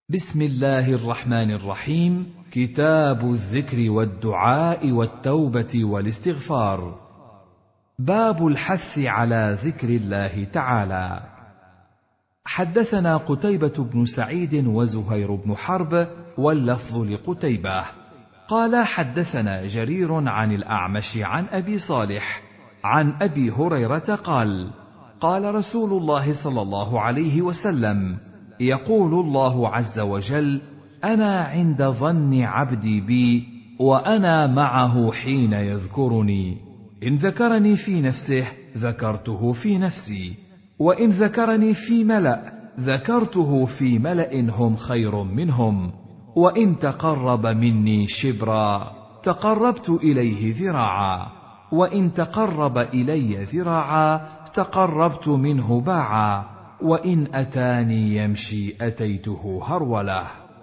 بسم الله الرحمن الرحيم. كتاب الذكر والدعاء والتوبة والاستغفار. باب الحث على ذكر الله تعالى. حدثنا قتيبة بن سعيد وزهير بن حرب واللفظ لقتيبة قال حدثنا جرير عن الأعمش عن أبي صالح عن أبي هريرة قال قال رسول الله صلى الله عليه وسلم: يقول الله عز وجل: أنا عند ظن عبدي بي وأنا معه حين يذكرني، إن ذكرني في نفسه ذكرته في نفسي، وإن ذكرني في ملأ ذكرته في ملأ هم خير منهم، وإن تقرب مني شبرا تقربت إليه ذراعا، وإن تقرب إلي ذراعا تقربت منه باعا، وإن أتاني يمشي أتيته هرولة.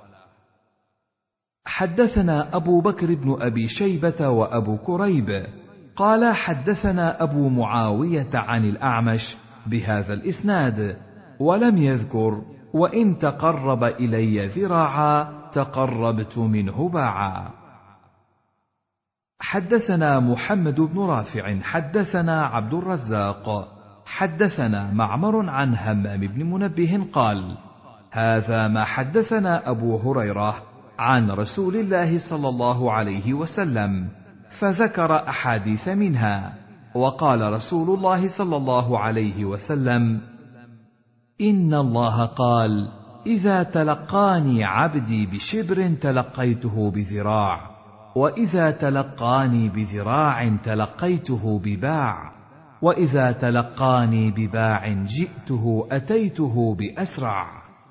حدثنا أبو بكر بن أبي شيبة وأبو كريب قال حدثنا أبو معاوية عن الأعمش بهذا الإسناد، ولم يذكر وإن تقرب إلي ذراعا تقربت منه باعا. حدثنا محمد بن رافع حدثنا عبد الرزاق حدثنا معمر عن همام بن منبه قال: هذا ما حدثنا أبو هريرة عن رسول الله صلى الله عليه وسلم، فذكر أحاديث منها، وقال رسول الله صلى الله عليه وسلم: إن الله قال: إذا تلقاني عبدي بشبر تلقيته بذراع، وإذا تلقاني بذراع تلقيته بباع، وإذا تلقاني بباع جئته أتيته بأسرع.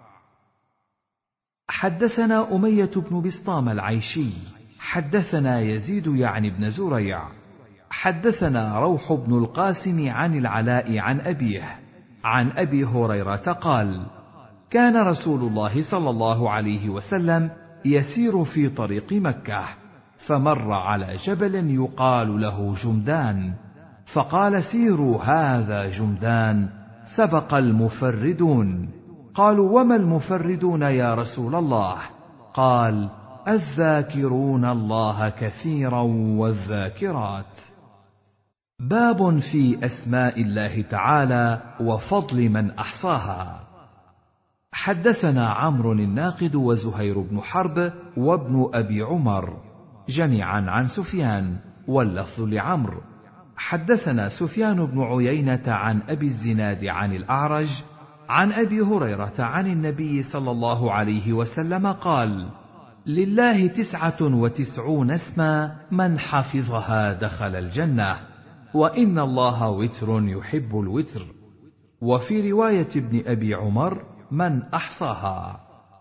حدثنا أمية بن بسطام العيشي حدثنا يزيد يعني بن زريع حدثنا روح بن القاسم عن العلاء عن أبيه عن أبي هريرة قال: كان رسول الله صلى الله عليه وسلم يسير في طريق مكة، فمر على جبل يقال له جمدان، فقال: سيروا هذا جمدان، سبق المفردون. قالوا: وما المفردون يا رسول الله؟ قال: الذاكرون الله كثيرا والذاكرات. باب في أسماء الله تعالى وفضل من أحصاها. حدثنا عمرو الناقد وزهير بن حرب وابن أبي عمر جميعا عن سفيان، واللفظ لعمرو. حدثنا سفيان بن عيينة عن أبي الزناد عن الأعرج عن أبي هريرة عن النبي صلى الله عليه وسلم قال: لله 99 اسما من حفظها دخل الجنة، وإن الله وتر يحب الوتر. وفي رواية ابن أبي عمر: من أحصاها.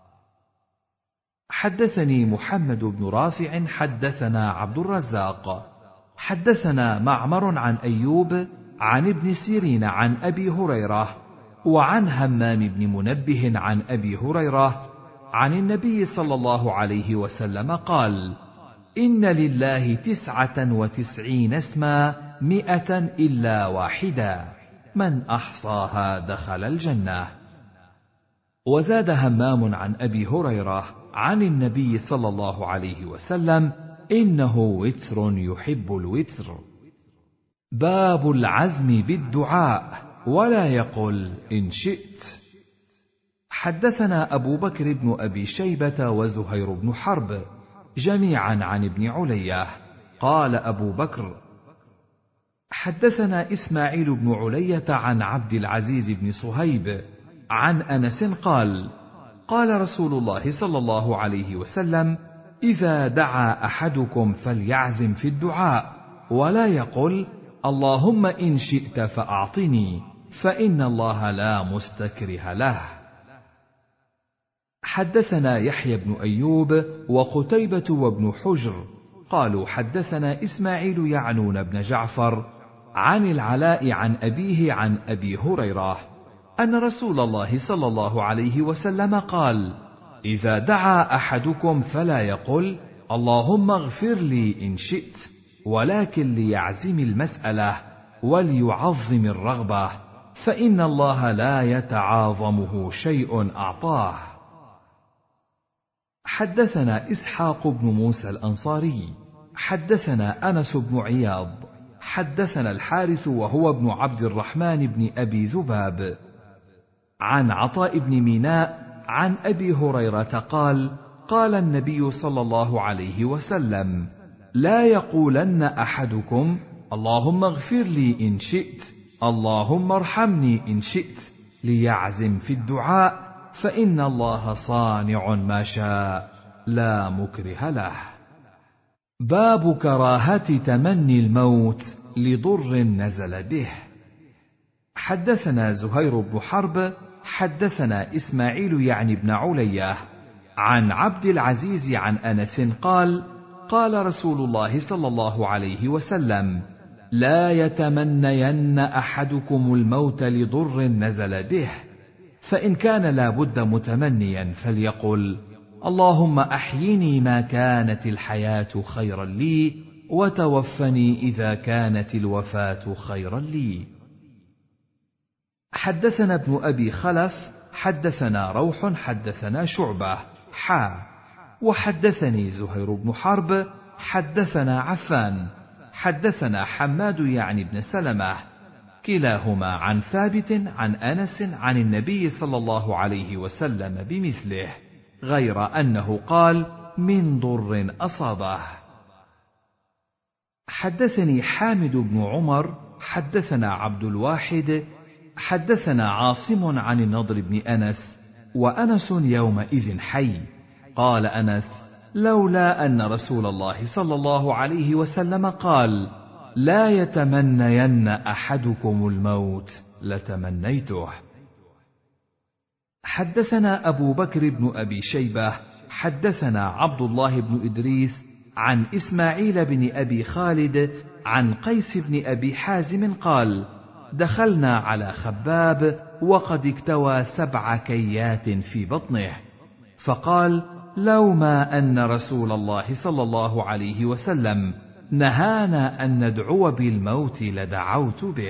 حدثني محمد بن رافع حدثنا عبد الرزاق حدثنا معمر عن أيوب عن ابن سيرين عن أبي هريرة وعن همام بن منبه عن أبي هريرة عن النبي صلى الله عليه وسلم قال: إن لله 99 اسما 100 إلا واحدا، من أحصاها دخل الجنة. وزاد همام عن أبي هريرة عن النبي صلى الله عليه وسلم: إنه وتر يحب الوتر. باب العزم بالدعاء ولا يقل إن شئت. حدثنا أبو بكر بن أبي شيبة وزهير بن حرب جميعا عن ابن علية قال أبو بكر: حدثنا إسماعيل بن علية عن عبد العزيز بن صهيب عن أنس قال: قال رسول الله صلى الله عليه وسلم: إذا دعا أحدكم فليعزم في الدعاء، ولا يقل: اللهم إن شئت فأعطني، فإن الله لا مستكره له. حدثنا يحيى بن أيوب وقتيبة وابن حجر قالوا حدثنا إسماعيل يعنون بن جعفر عن العلاء عن أبيه عن أبي هريرة أن رسول الله صلى الله عليه وسلم قال: إذا دعا أحدكم فلا يقل: اللهم اغفر لي إن شئت، ولكن ليعزم المسألة وليعظم الرغبة، فإن الله لا يتعاظمه شيء أعطاه. حدثنا إسحاق بن موسى الأنصاري حدثنا أنس بن عياض حدثنا الحارث وهو ابن عبد الرحمن بن أبي ذباب عن عطاء بن ميناء عن أبي هريرة قال: قال النبي صلى الله عليه وسلم: لا يقولن أحدكم اللهم اغفر لي إن شئت، اللهم ارحمني إن شئت، ليعزم في الدعاء، فإن الله صانع ما شاء لا مكره له. باب كراهة تمني الموت لضر نزل به. حدثنا زهير بن حرب حدثنا إسماعيل يعني بن علية عن عبد العزيز عن أنس قال: قال رسول الله صلى الله عليه وسلم: لا يتمنين أحدكم الموت لضر نزل به، فإن كان لا بد متمنيا فليقل: اللهم أحيني ما كانت الحياة خيرا لي، وتوفني إذا كانت الوفاة خيرا لي. حدثنا ابن أبي خلف حدثنا روح حدثنا شعبة وحدثني زهير بن حرب حدثنا عفان حدثنا حماد يعني بن سلمة كلاهما عن ثابت عن أنس عن النبي صلى الله عليه وسلم بمثله، غير أنه قال: من ضر أصابه. حدثني حامد بن عمر حدثنا عبد الواحد حدثنا عاصم عن النضر بن أنس وأنس يومئذ حي. قال أنس: لولا أن رسول الله صلى الله عليه وسلم قال: لا يتمنين أحدكم الموت لتمنيته. حدثنا أبو بكر بن أبي شيبة حدثنا عبد الله بن إدريس عن إسماعيل بن أبي خالد عن قيس بن أبي حازم قال: دخلنا على خباب وقد اكتوى 7 كيات في بطنه، فقال: لو ما أن رسول الله صلى الله عليه وسلم نهانا أن ندعو بالموت لدعوت به.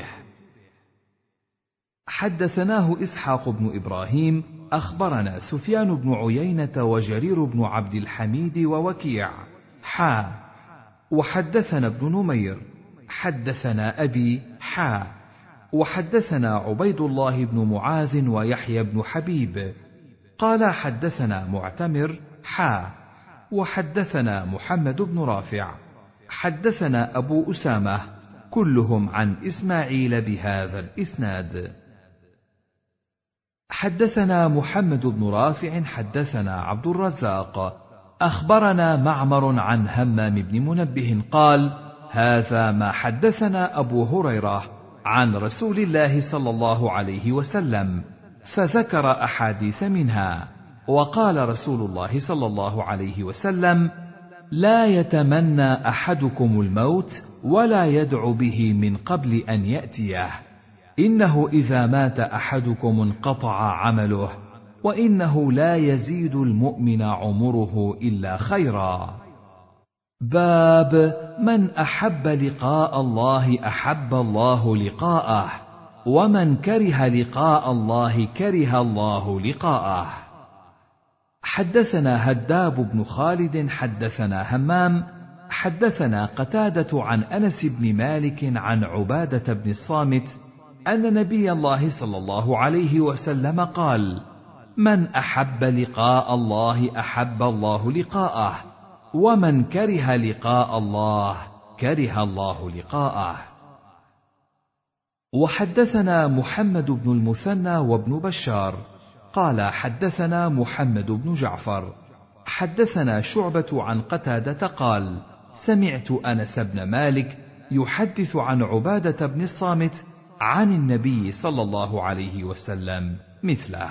حدثناه إسحاق بن إبراهيم أخبرنا سفيان بن عيينة وجرير بن عبد الحميد ووكيع وحدثنا ابن نمير حدثنا أبي وحدثنا عبيد الله بن معاذ ويحيى بن حبيب قال: حدثنا معتمر وحدثنا محمد بن رافع حدثنا أبو أسامة كلهم عن إسماعيل بهذا الإسناد. حدثنا محمد بن رافع حدثنا عبد الرزاق أخبرنا معمر عن همام بن منبه قال: هذا ما حدثنا أبو هريرة عن رسول الله صلى الله عليه وسلم، فذكر أحاديث منها. وقال رسول الله صلى الله عليه وسلم: لا يتمنى أحدكم الموت ولا يدع به من قبل أن يأتيه، إنه إذا مات أحدكم انقطع عمله، وإنه لا يزيد المؤمن عمره إلا خيرا. باب من أحب لقاء الله أحب الله لقاءه، ومن كره لقاء الله كره الله لقاءه. حدثنا هداب بن خالد حدثنا همام حدثنا قتادة عن أنس بن مالك عن عبادة بن الصامت أن نبي الله صلى الله عليه وسلم قال: من أحب لقاء الله أحب الله لقاءه، ومن كره لقاء الله كره الله لقاءه. وحدثنا محمد بن المثنى وابن بشار قال: حدثنا محمد بن جعفر حدثنا شعبة عن قتادة قال: سمعت أنس بن مالك يحدث عن عبادة بن الصامت عن النبي صلى الله عليه وسلم مثله.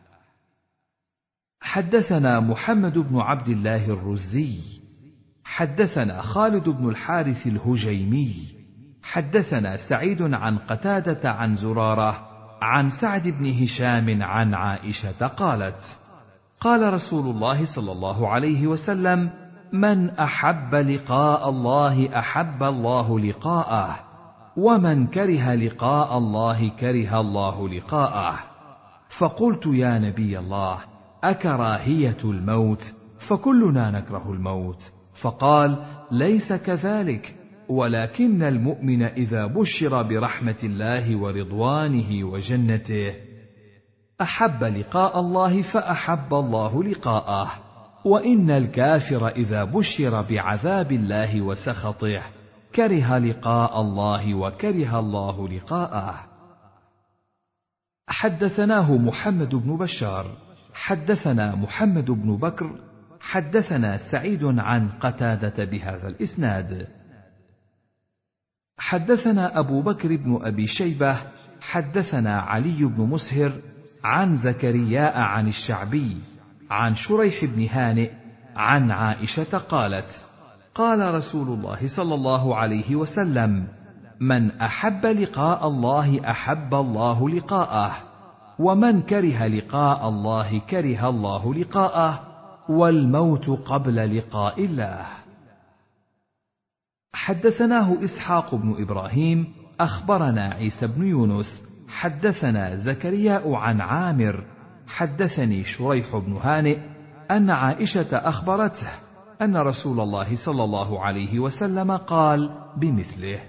حدثنا محمد بن عبد الله الرزي حدثنا خالد بن الحارث الهجيمي حدثنا سعيد عن قتادة عن زرارة عن سعد بن هشام عن عائشة قالت: قال رسول الله صلى الله عليه وسلم: من أحب لقاء الله أحب الله لقاءه، ومن كره لقاء الله كره الله لقاءه. فقلت: يا نبي الله، أكراهية الموت؟ فكلنا نكره الموت. فقال: ليس كذلك، ولكن المؤمن إذا بشر برحمة الله ورضوانه وجنته أحب لقاء الله فأحب الله لقاءه، وإن الكافر إذا بشر بعذاب الله وسخطه كره لقاء الله وكره الله لقاءه. حدثناه محمد بن بشار حدثنا محمد بن بكر حدثنا سعيد عن قتادة بهذا الإسناد. حدثنا أبو بكر بن أبي شيبة حدثنا علي بن مسهر عن زكرياء عن الشعبي عن شريح بن هانئ عن عائشة قالت: قال رسول الله صلى الله عليه وسلم: من أحب لقاء الله أحب الله لقاءه، ومن كره لقاء الله كره الله لقاءه، والموت قبل لقاء الله. حدثناه إسحاق بن إبراهيم أخبرنا عيسى بن يونس حدثنا زكرياء عن عامر حدثني شريح بن هانئ أن عائشة أخبرته أن رسول الله صلى الله عليه وسلم قال بمثله.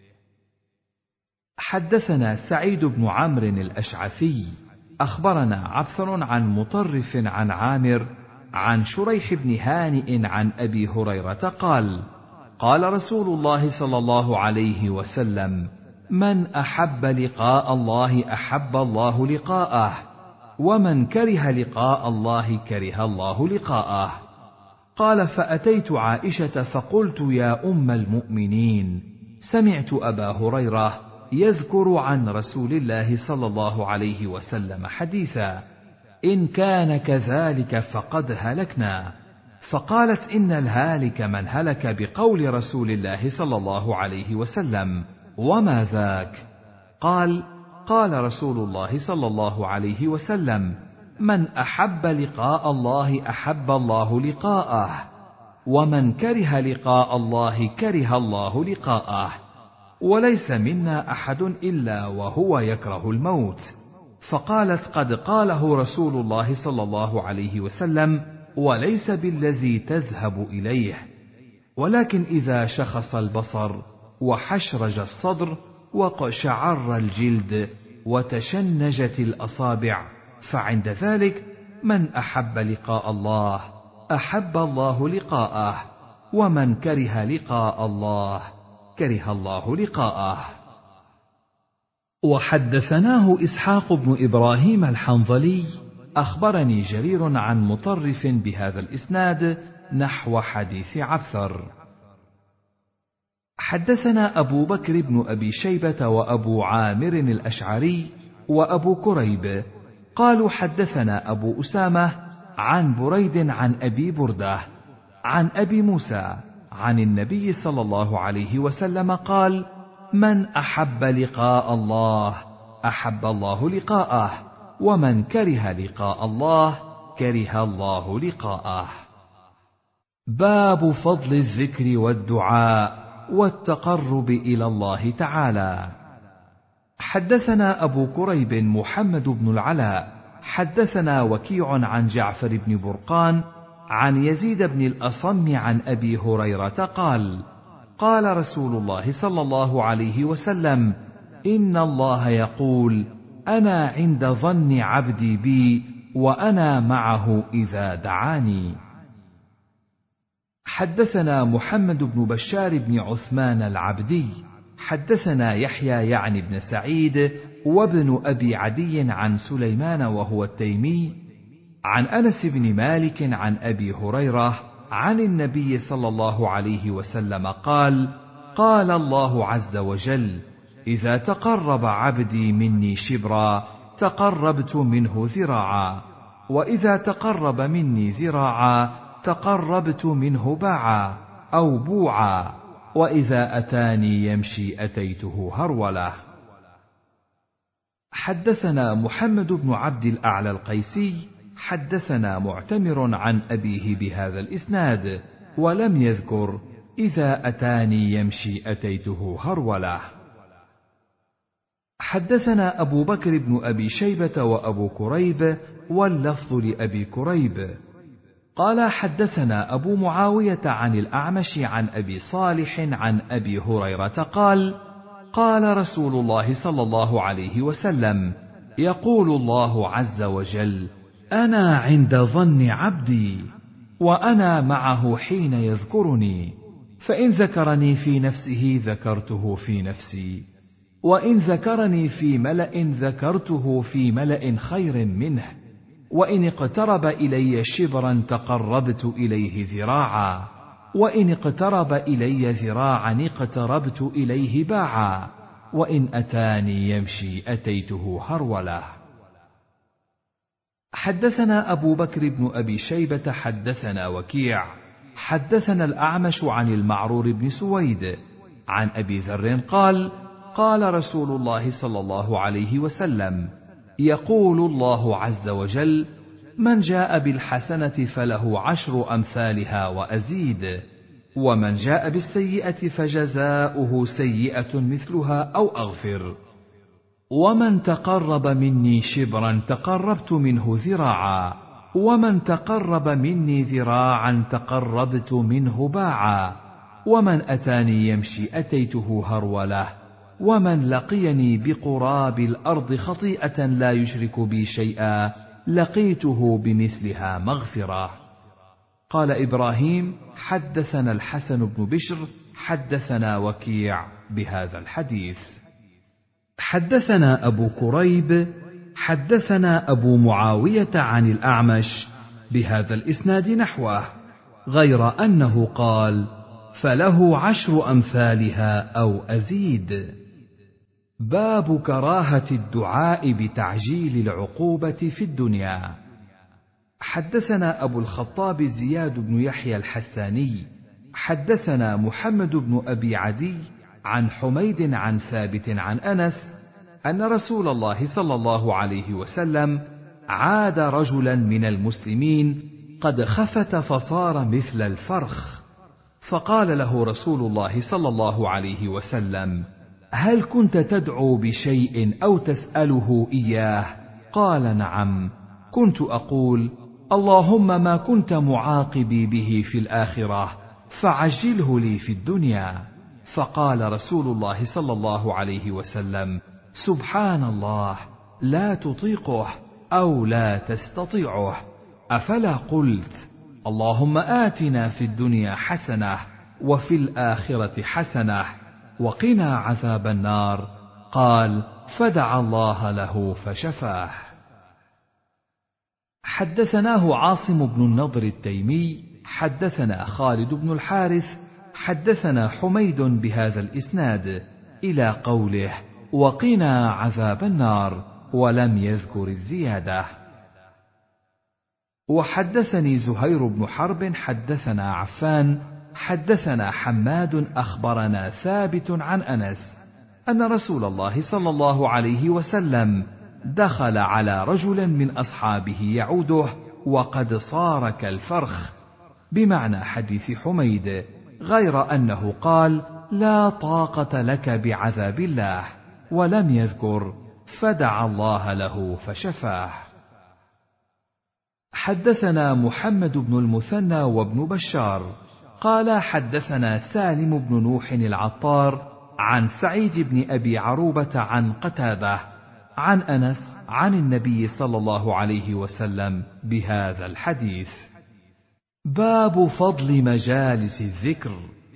حدثنا سعيد بن عمرو الأشعثي أخبرنا عبثر عن مطرف عن عامر عن شريح بن هانئ عن أبي هريرة قال: قال رسول الله صلى الله عليه وسلم: من أحب لقاء الله أحب الله لقاءه، ومن كره لقاء الله كره الله لقاءه. قال: فأتيت عائشة فقلت: يا أم المؤمنين، سمعت أبا هريرة يذكر عن رسول الله صلى الله عليه وسلم حديثا، إن كان كذلك فقد هلكنا. فقالت: إن الهالك من هلك بقول رسول الله صلى الله عليه وسلم، وما ذاك؟ قال: قال رسول الله صلى الله عليه وسلم: من أحب لقاء الله أحب الله لقاءه، ومن كره لقاء الله كره الله لقاءه، وليس منا أحد إلا وهو يكره الموت. فقالت: قد قاله رسول الله صلى الله عليه وسلم، وليس بالذي تذهب إليه، ولكن إذا شخص البصر وحشرج الصدر وقشعر الجلد وتشنجت الأصابع، فعند ذلك من أحب لقاء الله أحب الله لقاءه، ومن كره لقاء الله كره الله لقاءه. وحدثناه إسحاق بن إبراهيم الحنظلي أخبرني جرير عن مطرف بهذا الإسناد نحو حديث عبثر. حدثنا أبو بكر بن أبي شيبة وأبو عامر الأشعري وأبو كريب قالوا: حدثنا أبو أسامة عن بريد عن أبي بردة عن أبي موسى عن النبي صلى الله عليه وسلم قال: من أحب لقاء الله أحب الله لقاءه، ومن كره لقاء الله كره الله لقاءه. باب فضل الذكر والدعاء والتقرب إلى الله تعالى. حدثنا أبو كريب محمد بن العلاء حدثنا وكيع عن جعفر بن برقان عن يزيد بن الأصم عن أبي هريرة قال: قال رسول الله صلى الله عليه وسلم: إن الله يقول: أنا عند ظن عبدي بي وأنا معه إذا دعاني. حدثنا محمد بن بشار بن عثمان العبدي حدثنا يحيى يعني بن سعيد وابن أبي عدي عن سليمان وهو التيمي عن أنس بن مالك عن أبي هريرة عن النبي صلى الله عليه وسلم قال: قال الله عز وجل: إذا تقرب عبدي مني شبرا تقربت منه ذراعا، وإذا تقرب مني ذراعا تقربت منه باعا أو بوعا، وإذا أتاني يمشي أتيته هرولة. حدثنا محمد بن عبد الأعلى القيسي حدثنا معتمر عن أبيه بهذا الإسناد، ولم يذكر إذا أتاني يمشي أتيته هرولة. حدثنا أبو بكر بن أبي شيبة وأبو كريب، واللفظ لأبي كريب. قال حدثنا أبو معاوية عن الأعمش عن أبي صالح عن أبي هريرة قال قال رسول الله صلى الله عليه وسلم يقول الله عز وجل أنا عند ظن عبدي وأنا معه حين يذكرني فإن ذكرني في نفسه ذكرته في نفسي وإن ذكرني في ملأ ذكرته في ملأ خير منه وإن اقترب إلي شبرا تقربت إليه ذراعا وإن اقترب إلي ذراعا اقتربت إليه باعا وإن أتاني يمشي أتيته هرولة. حدثنا أبو بكر بن أبي شيبة حدثنا وكيع حدثنا الأعمش عن المعرور بن سويد عن أبي ذر قال قال رسول الله صلى الله عليه وسلم يقول الله عز وجل من جاء بالحسنة فله 10 أمثالها وأزيد ومن جاء بالسيئة فجزاؤه سيئة مثلها أو أغفر ومن تقرب مني شبرا تقربت منه ذراعا ومن تقرب مني ذراعا تقربت منه باعا ومن أتاني يمشي أتيته هرولة ومن لقيني بقراب الأرض خطيئة لا يشرك بي شيئا لقيته بمثلها مغفرة. قال إبراهيم حدثنا الحسن بن بشر حدثنا وكيع بهذا الحديث. حدثنا أبو كريب حدثنا أبو معاوية عن الأعمش بهذا الإسناد نحوه غير أنه قال فله 10 أمثالها أو أزيد. باب كراهة الدعاء بتعجيل العقوبة في الدنيا. حدثنا أبو الخطاب زياد بن يحيى الحساني حدثنا محمد بن أبي عدي عن حميد عن ثابت عن أنس أن رسول الله صلى الله عليه وسلم عاد رجلا من المسلمين قد خفت فصار مثل الفرخ فقال له رسول الله صلى الله عليه وسلم هل كنت تدعو بشيء أو تسأله إياه؟ قال نعم كنت أقول اللهم ما كنت معاقبي به في الآخرة فعجله لي في الدنيا. فقال رسول الله صلى الله عليه وسلم سبحان الله لا تطيقه أو لا تستطيعه أفلا قلت اللهم آتنا في الدنيا حسنة وفي الآخرة حسنة وقنا عذاب النار؟ قال فدعا الله له فشفاه. حدثناه عاصم بن النضر التيمي حدثنا خالد بن الحارث حدثنا حميد بهذا الإسناد إلى قوله وقنا عذاب النار ولم يذكر الزيادة. وحدثني زهير بن حرب حدثنا عفان حدثنا حماد أخبرنا ثابت عن أنس أن رسول الله صلى الله عليه وسلم دخل على رجل من أصحابه يعوده وقد صار كالفرخ بمعنى حديث حميد غير أنه قال لا طاقة لك بعذاب الله ولم يذكر فدعا الله له فشفاه. حدثنا محمد بن المثنى وابن بشار قال حدثنا سالم بن نوح العطار عن سعيد بن أبي عروبة عن قتادة عن أنس عن النبي صلى الله عليه وسلم بهذا الحديث. باب فضل مجالس الذكر.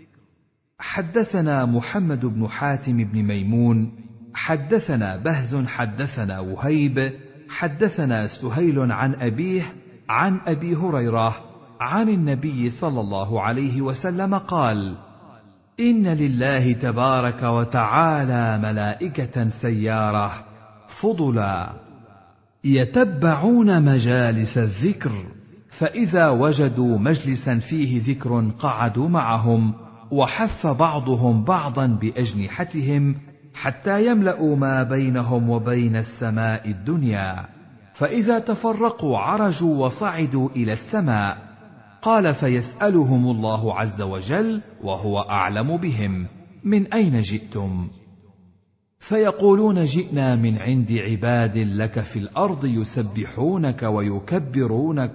حدثنا محمد بن حاتم بن ميمون حدثنا بهز حدثنا وهيب حدثنا سهيل عن أبيه عن أبي هريرة عن النبي صلى الله عليه وسلم قال إن لله تبارك وتعالى ملائكة سيارة فضلا يتبعون مجالس الذكر فإذا وجدوا مجلسا فيه ذكر قعدوا معهم وحف بعضهم بعضا بأجنحتهم حتى يملأوا ما بينهم وبين السماء الدنيا فإذا تفرقوا عرجوا وصعدوا إلى السماء قال فيسألهم الله عز وجل وهو أعلم بهم من أين جئتم فيقولون جئنا من عند عباد لك في الأرض يسبحونك ويكبرونك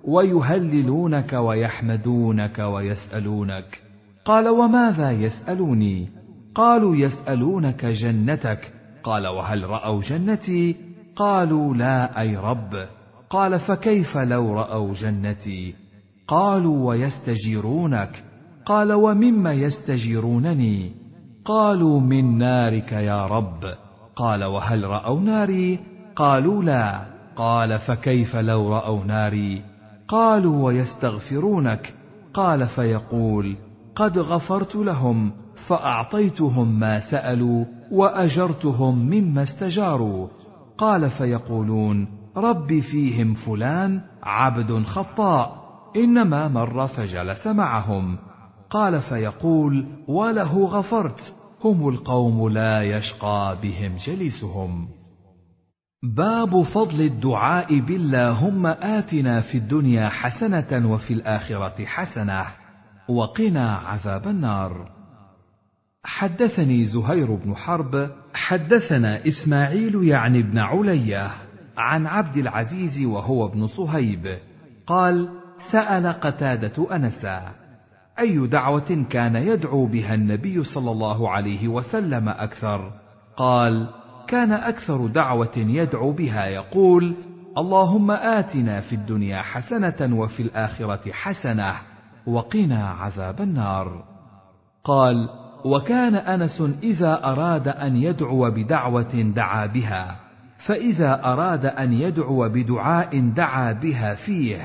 ويهللونك ويحمدونك ويسألونك. قال: وماذا يسألوني؟ قالوا: يسألونك جنتك. قال: وهل رأوا جنتي؟ قالوا: لا أي رب. قال: فكيف لو رأوا جنتي؟ قالوا: ويستجيرونك. قال: ومما يستجيرونني؟ قالوا: من نارك يا رب. قال: وهل رأوا ناري؟ قالوا: لا. قال: فكيف لو رأوا ناري؟ قالوا: ويستغفرونك. قال: فيقول: قد غفرت لهم، فأعطيتهم ما سألوا وأجرتهم مما استجاروا. قال: فيقولون: رب فيهم فلان عبد خطاء، إنما مر فجلس معهم. قال: فيقول: وله غفرت، هم القوم لا يشقى بهم جليسهم. باب فضل الدعاء باللهم آتنا في الدنيا حسنة وفي الآخرة حسنة وقنا عذاب النار. حدثني زهير بن حرب حدثنا إسماعيل يعني ابن علية عن عبد العزيز وهو ابن صهيب قال: سأل قتادة أنسا: أي دعوة كان يدعو بها النبي صلى الله عليه وسلم أكثر؟ قال: كان أكثر دعوة يدعو بها يقول: اللهم آتنا في الدنيا حسنة وفي الآخرة حسنة وقنا عذاب النار. قال: وكان أنس إذا أراد أن يدعو بدعوة دعا بها، فإذا أراد أن يدعو بدعاء دعا بها فيه.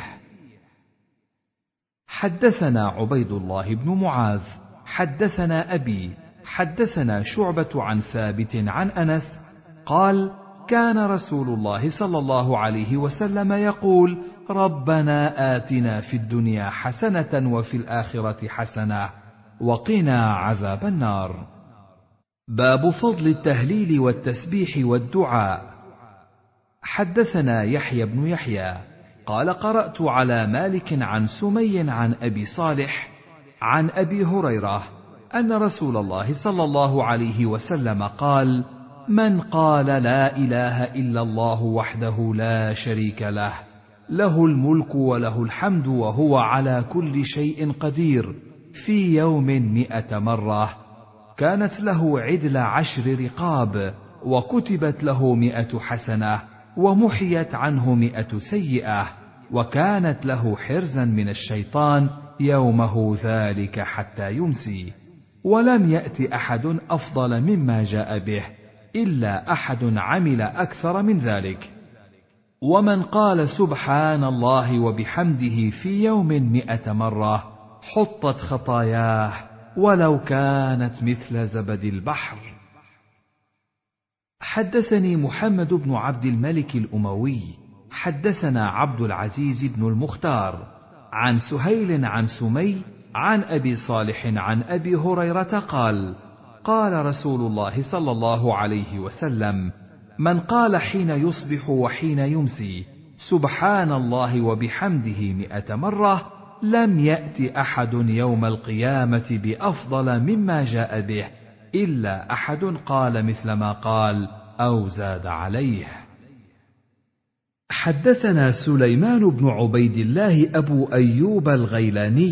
حدثنا عبيد الله بن معاذ حدثنا أبي حدثنا شعبة عن ثابت عن أنس قال: كان رسول الله صلى الله عليه وسلم يقول: ربنا آتنا في الدنيا حسنة وفي الآخرة حسنة وقنا عذاب النار. باب فضل التهليل والتسبيح والدعاء. حدثنا يحيى بن يحيى قال: قرأت على مالك عن سمي عن أبي صالح عن أبي هريرة أن رسول الله صلى الله عليه وسلم قال: من قال لا إله إلا الله وحده لا شريك له، له الملك وله الحمد وهو على كل شيء قدير، في يوم 100 مرة، كانت له عدل 10 رقاب، وكتبت له 100 حسنة، ومحيت عنه 100 سيئة، وكانت له حرزا من الشيطان يومه ذلك حتى يمسي. ولم يأت أحد أفضل مما جاء به إلا أحد عمل أكثر من ذلك. ومن قال سبحان الله وبحمده في يوم 100 مرة حطت خطاياه ولو كانت مثل زبد البحر. حدثني محمد بن عبد الملك الأموي حدثنا عبد العزيز بن المختار عن سهيل عن سمي عن أبي صالح عن أبي هريرة قال: قال رسول الله صلى الله عليه وسلم: من قال حين يصبح وحين يمسي سبحان الله وبحمده 100 مرة لم يأت أحد يوم القيامة بأفضل مما جاء به إلا أحد قال مثل ما قال أو زاد عليه. حدثنا سليمان بن عبيد الله أبو أيوب الغيلاني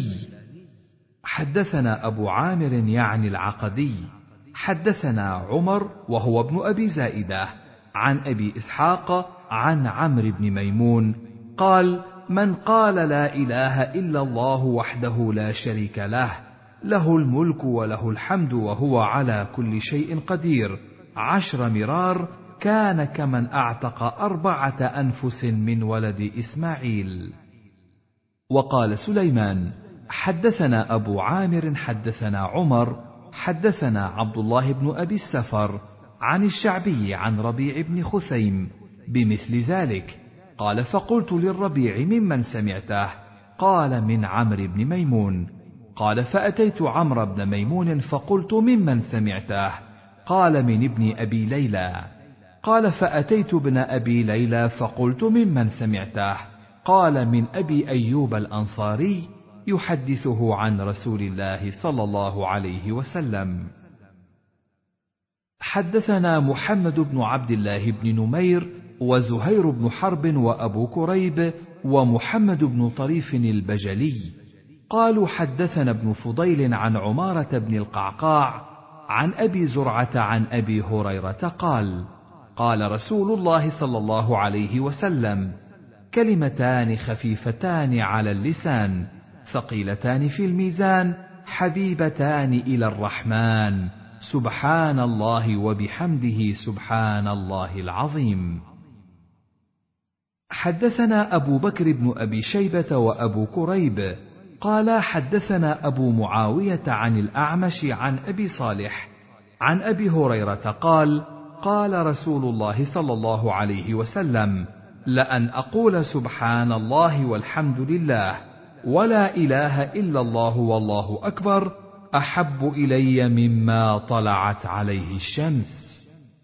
حدثنا أبو عامر يعني العقدي حدثنا عمر وهو ابن أبي زائدة عن أبي إسحاق عن عمرو بن ميمون قال: من قال لا إله إلا الله وحده لا شريك له، له الملك وله الحمد وهو على كل شيء قدير 10 مرار، كان كمن أعتق 4 أنفس من ولد إسماعيل. وقال سليمان: حدثنا أبو عامر حدثنا عمر حدثنا عبد الله بن أبي السفر عن الشعبي عن ربيع بن خثيم بمثل ذلك. قال: فقلت للربيع: ممن سمعته؟ قال: من عمرو بن ميمون. قال: فأتيت عمرو بن ميمون فقلت: ممن سمعته؟ قال: من ابن أبي ليلى. قال: فأتيت ابن أبي ليلى فقلت: ممن سمعته؟ قال: من أبي أيوب الأنصاري يحدثه عن رسول الله صلى الله عليه وسلم. حدثنا محمد بن عبد الله بن نمير وزهير بن حرب وأبو كريب ومحمد بن طريف البجلي قالوا حدثنا ابن فضيل عن عمارة بن القعقاع عن أبي زرعة عن أبي هريرة قال قال رسول الله صلى الله عليه وسلم كلمتان خفيفتان على اللسان ثقيلتان في الميزان حبيبتان إلى الرحمن سبحان الله وبحمده سبحان الله العظيم. حدثنا أبو بكر بن أبي شيبة وأبو كريب قال حدثنا أبو معاوية عن الأعمش عن أبي صالح عن أبي هريرة قال قال رسول الله صلى الله عليه وسلم لأن أقول سبحان الله والحمد لله ولا إله إلا الله والله أكبر أحب إلي مما طلعت عليه الشمس.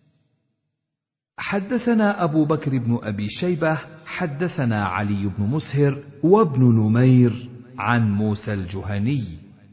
حدثنا أبو بكر بن أبي شيبة حدثنا علي بن مسهر وابن نمير عن موسى الجهني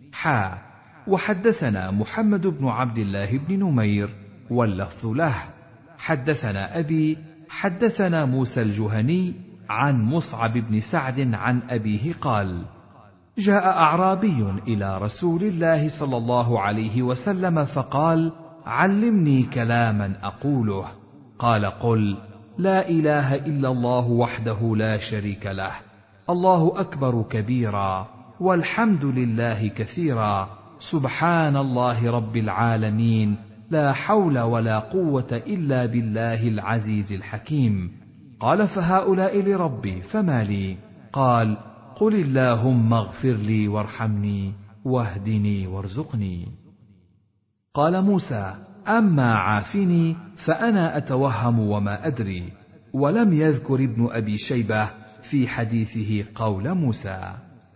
وحدثنا محمد بن عبد الله بن نمير واللفظ له حدثنا أبي حدثنا موسى الجهني عن مصعب بن سعد عن أبيه قال جاء أعرابي إلى رسول الله صلى الله عليه وسلم فقال علمني كلاما أقوله قال قل لا إله إلا الله وحده لا شريك له الله أكبر كبيرا والحمد لله كثيرا سبحان الله رب العالمين لا حول ولا قوة إلا بالله العزيز الحكيم. قال فهؤلاء لربي فما لي؟ قال قل اللهم اغفر لي وارحمني واهدني وارزقني. قال موسى أما عافني فأنا أتوهم وما أدري. ولم يذكر ابن أبي شيبة في حديثه قول موسى.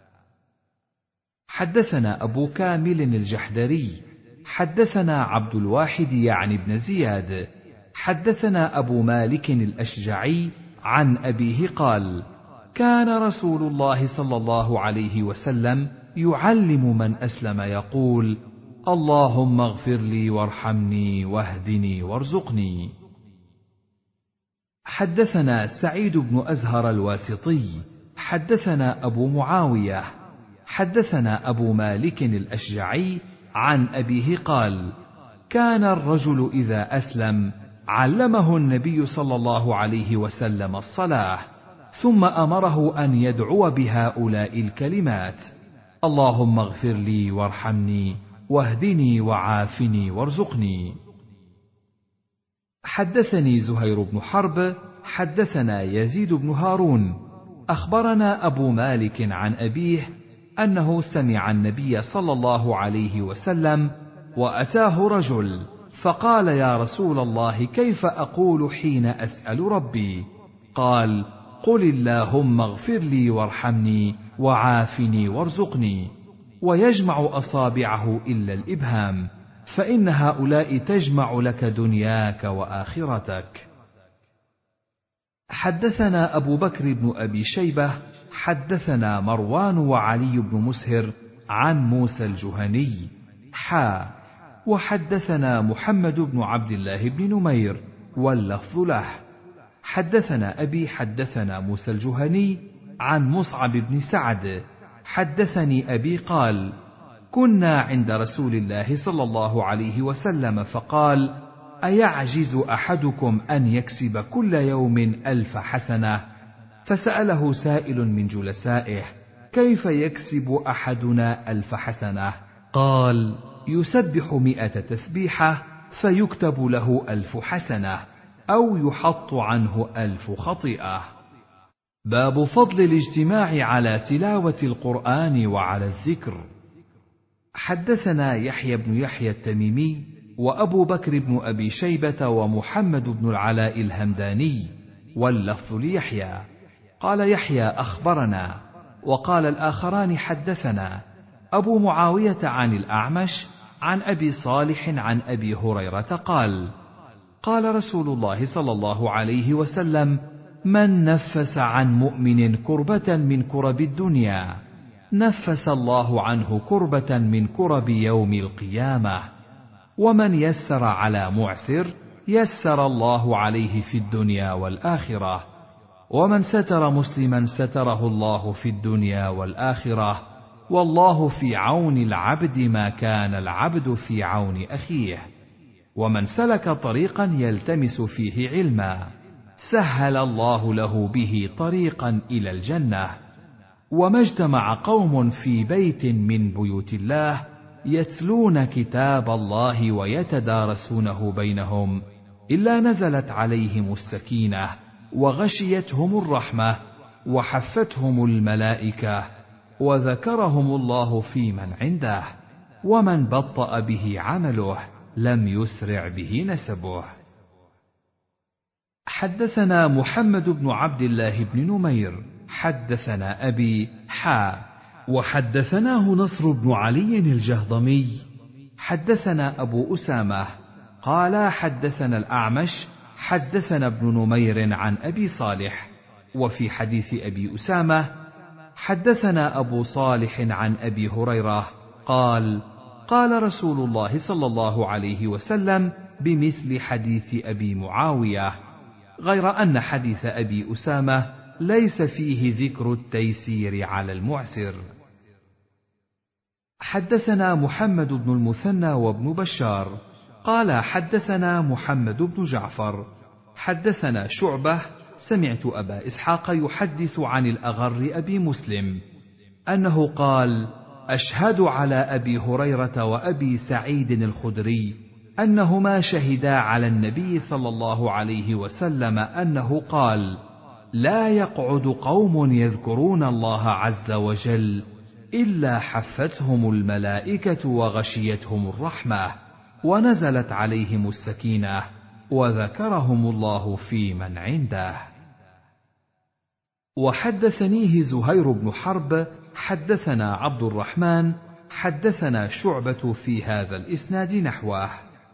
حدثنا أبو كامل الجحدري حدثنا عبد الواحد يعني بن زياد حدثنا أبو مالك الأشجعي عن أبيه قال كان رسول الله صلى الله عليه وسلم يعلم من أسلم يقول اللهم اغفر لي وارحمني واهدني وارزقني. حدثنا سعيد بن أزهر الواسطي حدثنا أبو معاوية حدثنا أبو مالك الأشجعي عن أبيه قال كان الرجل إذا أسلم علمه النبي صلى الله عليه وسلم الصلاة ثم أمره أن يدعو بهؤلاء الكلمات اللهم اغفر لي وارحمني واهدني وعافني وارزقني. حدثني زهير بن حرب حدثنا يزيد بن هارون أخبرنا أبو مالك عن أبيه أنه سمع النبي صلى الله عليه وسلم وأتاه رجل فقال يا رسول الله كيف أقول حين أسأل ربي؟ قال قل اللهم اغفر لي وارحمني وعافني وارزقني ويجمع أصابعه إلا الإبهام فإن هؤلاء تجمع لك دنياك وآخرتك. حدثنا أبو بكر بن أبي شيبة حدثنا مروان وعلي بن مسهر عن موسى الجهني وحدثنا محمد بن عبد الله بن نمير واللفظ له حدثنا أبي حدثنا موسى الجهني عن مصعب بن سعد حدثني أبي قال كنا عند رسول الله صلى الله عليه وسلم فقال أيعجز أحدكم أن يكسب كل يوم 1000 حسنة؟ فسأله سائل من جلسائه كيف يكسب أحدنا 1000 حسنة؟ قال يسبح 100 تسبيحة فيكتب له 1000 حسنة أو يحط عنه 1000 خطيئة. باب فضل الاجتماع على تلاوة القرآن وعلى الذكر. حدثنا يحيى بن يحيى التميمي وأبو بكر بن أبي شيبة ومحمد بن العلاء الهمداني واللفظ ليحيى قال يحيى أخبرنا وقال الآخران حدثنا أبو معاوية عن الأعمش عن أبي صالح عن أبي هريرة قال قال رسول الله صلى الله عليه وسلم من نفس عن مؤمن كربة من كرب الدنيا نفس الله عنه كربة من كرب يوم القيامة ومن يسر على معسر يسر الله عليه في الدنيا والآخرة، ومن ستر مسلما ستره الله في الدنيا والآخرة، والله في عون العبد ما كان العبد في عون أخيه. ومن سلك طريقا يلتمس فيه علما سهل الله له به طريقا إلى الجنة. وما اجتمع قوم في بيت من بيوت الله يتلون كتاب الله ويتدارسونه بينهم إلا نزلت عليهم السكينة وغشيتهم الرحمة وحفتهم الملائكة وذكرهم الله في من عنده، ومن بطأ به عمله لم يسرع به نسبه. حدثنا محمد بن عبد الله بن نمير حدثنا أبي وحدثناه نصر بن علي الجهضمي حدثنا أبو أسامة قال حدثنا الأعمش حدثنا ابن نمير عن أبي صالح. وفي حديث أبي أسامة حدثنا أبو صالح عن أبي هريرة قال قال رسول الله صلى الله عليه وسلم بمثل حديث أبي معاوية، غير أن حديث أبي أسامة ليس فيه ذكر التيسير على المعسر. حدثنا محمد بن المثنى وابن بشار قال حدثنا محمد بن جعفر حدثنا شعبة سمعت أبا إسحاق يحدث عن الأغر أبي مسلم أنه قال أشهد على أبي هريرة وأبي سعيد الخدري أنهما شهدا على النبي صلى الله عليه وسلم أنه قال لا يقعد قوم يذكرون الله عز وجل إلا حفتهم الملائكة وغشيتهم الرحمة ونزلت عليهم السكينة وذكرهم الله في من عنده. وحدثنيه زهير بن حرب حدثنا عبد الرحمن حدثنا شعبة في هذا الإسناد نحوه.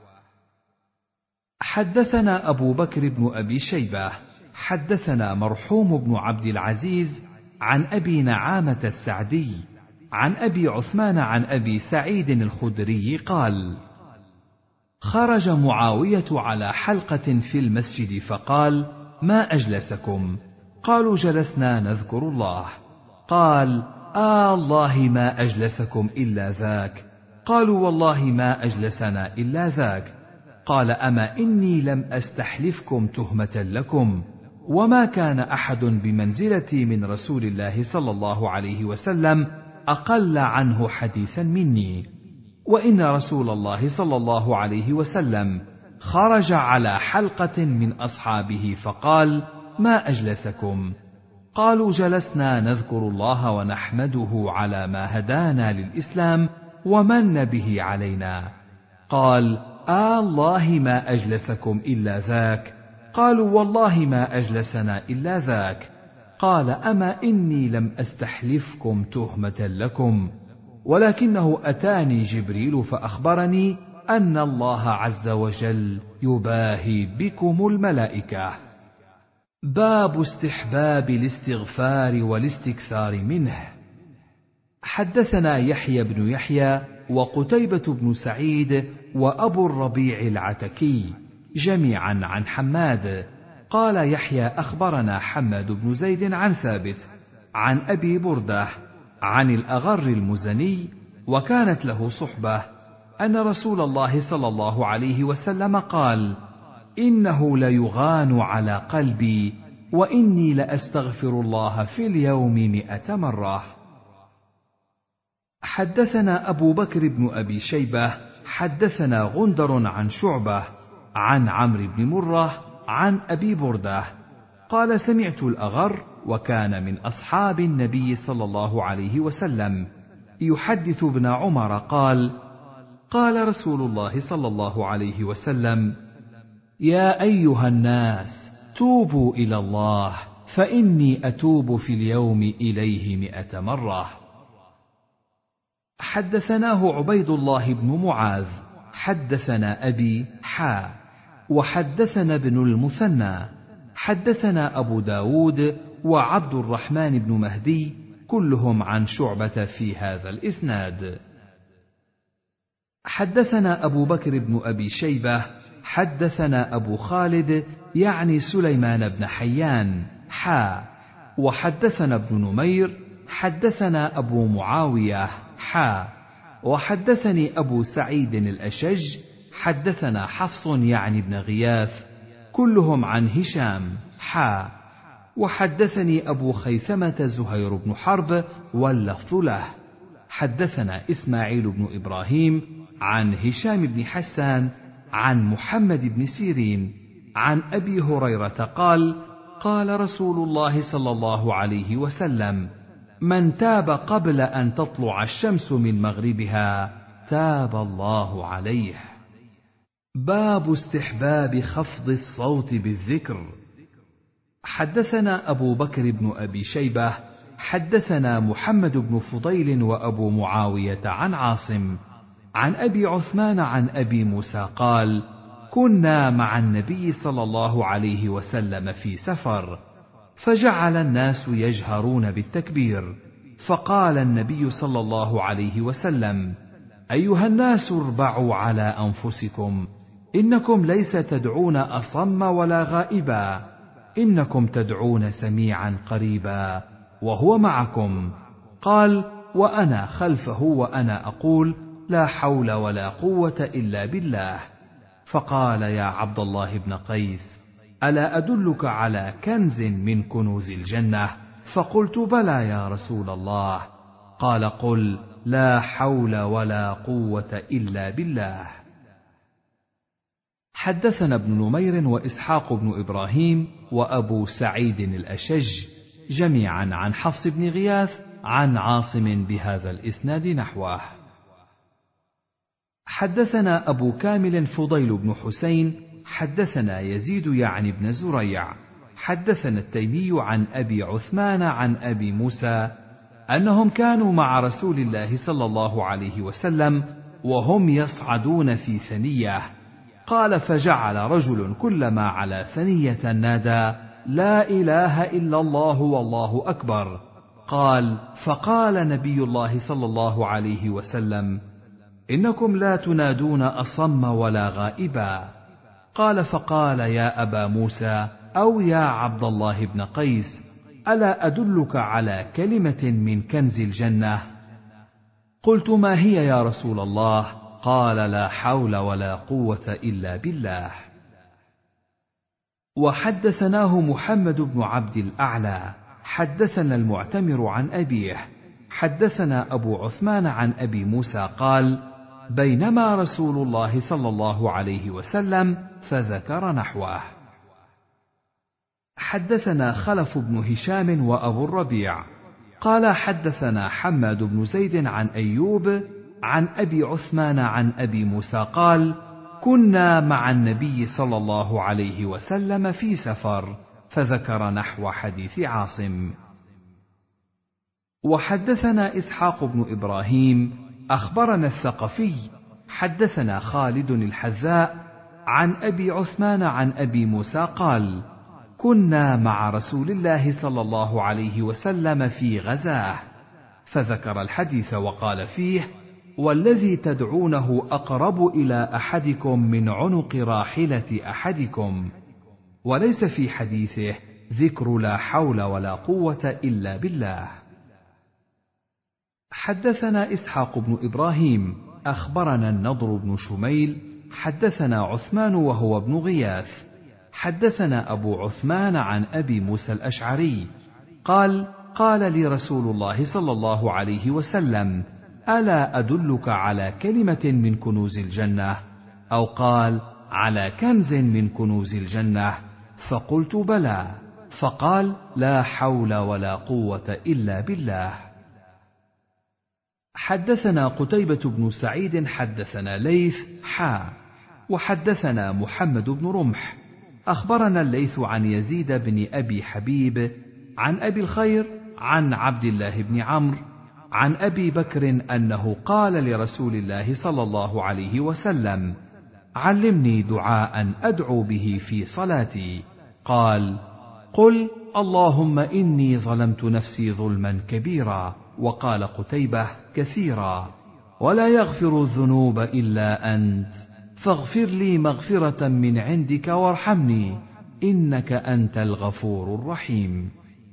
حدثنا أبو بكر بن أبي شيبة حدثنا مرحوم بن عبد العزيز عن أبي نعامة السعدي عن أبي عثمان عن أبي سعيد الخدري قال خرج معاوية على حلقة في المسجد فقال ما أجلسكم؟ قالوا جلسنا نذكر الله. قال الله ما أجلسكم إلا ذاك. قالوا والله ما أجلسنا إلا ذاك. قال أما إني لم أستحلفكم تهمة لكم، وما كان أحد بمنزلتي من رسول الله صلى الله عليه وسلم أقل عنه حديثا مني، وإن رسول الله صلى الله عليه وسلم خرج على حلقة من أصحابه فقال ما أجلسكم؟ قالوا جلسنا نذكر الله ونحمده على ما هدانا للإسلام ومن به علينا. قال الله ما أجلسكم إلا ذاك. قالوا والله ما أجلسنا إلا ذاك. قال أما إني لم أستحلفكم تهمة لكم، ولكنه أتاني جبريل فأخبرني أن الله عز وجل يباهي بكم الملائكة. باب استحباب الاستغفار والاستكثار منه. حدثنا يحيى بن يحيى وقتيبة بن سعيد وأبو الربيع العتكي جميعا عن حماد قال يحيى أخبرنا حماد بن زيد عن ثابت عن أبي بردة عن الأغر المزني وكانت له صحبة أن رسول الله صلى الله عليه وسلم قال إنه ليغان على قلبي وإني لأستغفر الله في اليوم 100 مرة. حدثنا أبو بكر بن أبي شيبة حدثنا غندر عن شعبة عن عمرو بن مرة عن أبي بردة قال سمعت الأغر وكان من أصحاب النبي صلى الله عليه وسلم يحدث ابن عمر قال قال رسول الله صلى الله عليه وسلم يا أيها الناس توبوا إلى الله فإني أتوب في اليوم إليه 100 مرة. حدثناه عبيد الله بن معاذ حدثنا أبي وحدثنا ابن المثنى حدثنا أبو داود وعبد الرحمن بن مهدي كلهم عن شعبة في هذا الإسناد. حدثنا أبو بكر بن أبي شيبة حدثنا أبو خالد يعني سليمان بن حيان وحدثنا ابن نمير حدثنا أبو معاوية وحدثني أبو سعيد الأشج حدثنا حفص يعني بن غياث كلهم عن هشام وحدثني أبو خيثمة زهير بن حرب واللفظ له حدثنا إسماعيل بن إبراهيم عن هشام بن حسان عن محمد بن سيرين عن أبي هريرة قال قال رسول الله صلى الله عليه وسلم من تاب قبل أن تطلع الشمس من مغربها تاب الله عليه. باب استحباب خفض الصوت بالذكر. حدثنا أبو بكر بن أبي شيبة حدثنا محمد بن فضيل وأبو معاوية عن عاصم عن أبي عثمان عن أبي موسى قال كنا مع النبي صلى الله عليه وسلم في سفر فجعل الناس يجهرون بالتكبير فقال النبي صلى الله عليه وسلم أيها الناس اربعوا على أنفسكم إنكم ليس تدعون أصم ولا غائبا إنكم تدعون سميعا قريبا وهو معكم. قال وأنا خلفه وأنا أقول لا حول ولا قوة إلا بالله. فقال يا عبد الله بن قيس ألا أدلك على كنز من كنوز الجنة؟ فقلت بلى يا رسول الله. قال قل لا حول ولا قوة إلا بالله. حدثنا ابن نمير وإسحاق بن إبراهيم وأبو سعيد الأشج جميعا عن حفص بن غياث عن عاصم بهذا الإسناد نحوه. حدثنا أبو كامل فضيل بن حسين حدثنا يزيد يعني بن زريع حدثنا التيمي عن أبي عثمان عن أبي موسى أنهم كانوا مع رسول الله صلى الله عليه وسلم وهم يصعدون في ثنية. قال فجعل رجل كلما على ثنية نادى لا إله إلا الله والله أكبر. قال فقال نبي الله صلى الله عليه وسلم إنكم لا تنادون أصم ولا غائبا. قال فقال يا أبا موسى أو يا عبد الله بن قيس ألا أدلك على كلمة من كنز الجنة؟ قلت ما هي يا رسول الله؟ قال لا حول ولا قوة إلا بالله. وحدثناه محمد بن عبد الأعلى حدثنا المعتمر عن أبيه حدثنا أبو عثمان عن أبي موسى قال بينما رسول الله صلى الله عليه وسلم فذكر نحوه. حدثنا خلف بن هشام وأبو الربيع قال حدثنا حماد بن زيد عن أيوب عن أبي عثمان عن أبي موسى قال كنا مع النبي صلى الله عليه وسلم في سفر فذكر نحو حديث عاصم. وحدثنا إسحاق بن إبراهيم أخبرنا الثقفي حدثنا خالد الحذاء عن أبي عثمان عن أبي موسى قال كنا مع رسول الله صلى الله عليه وسلم في غزاه فذكر الحديث وقال فيه والذي تدعونه أقرب إلى أحدكم من عنق راحلة أحدكم. وليس في حديثه ذكر لا حول ولا قوة إلا بالله. حدثنا إسحاق بن إبراهيم أخبرنا النضر بن شميل حدثنا عثمان وهو ابن غياث حدثنا أبو عثمان عن أبي موسى الأشعري قال قال لي رسول الله صلى الله عليه وسلم ألا أدلك على كلمة من كنوز الجنة؟ أو قال على كنز من كنوز الجنة؟ فقلت بلى. فقال لا حول ولا قوة إلا بالله. حدثنا قتيبة بن سعيد حدثنا ليث وحدثنا محمد بن رمح أخبرنا الليث عن يزيد بن أبي حبيب عن أبي الخير عن عبد الله بن عمرو عن أبي بكر أنه قال لرسول الله صلى الله عليه وسلم علمني دعاء أدعو به في صلاتي. قال قل اللهم إني ظلمت نفسي ظلما كبيرا. وقال قتيبة كثيرا ولا يغفر الذنوب إلا أنت فاغفر لي مغفرة من عندك وارحمني إنك أنت الغفور الرحيم.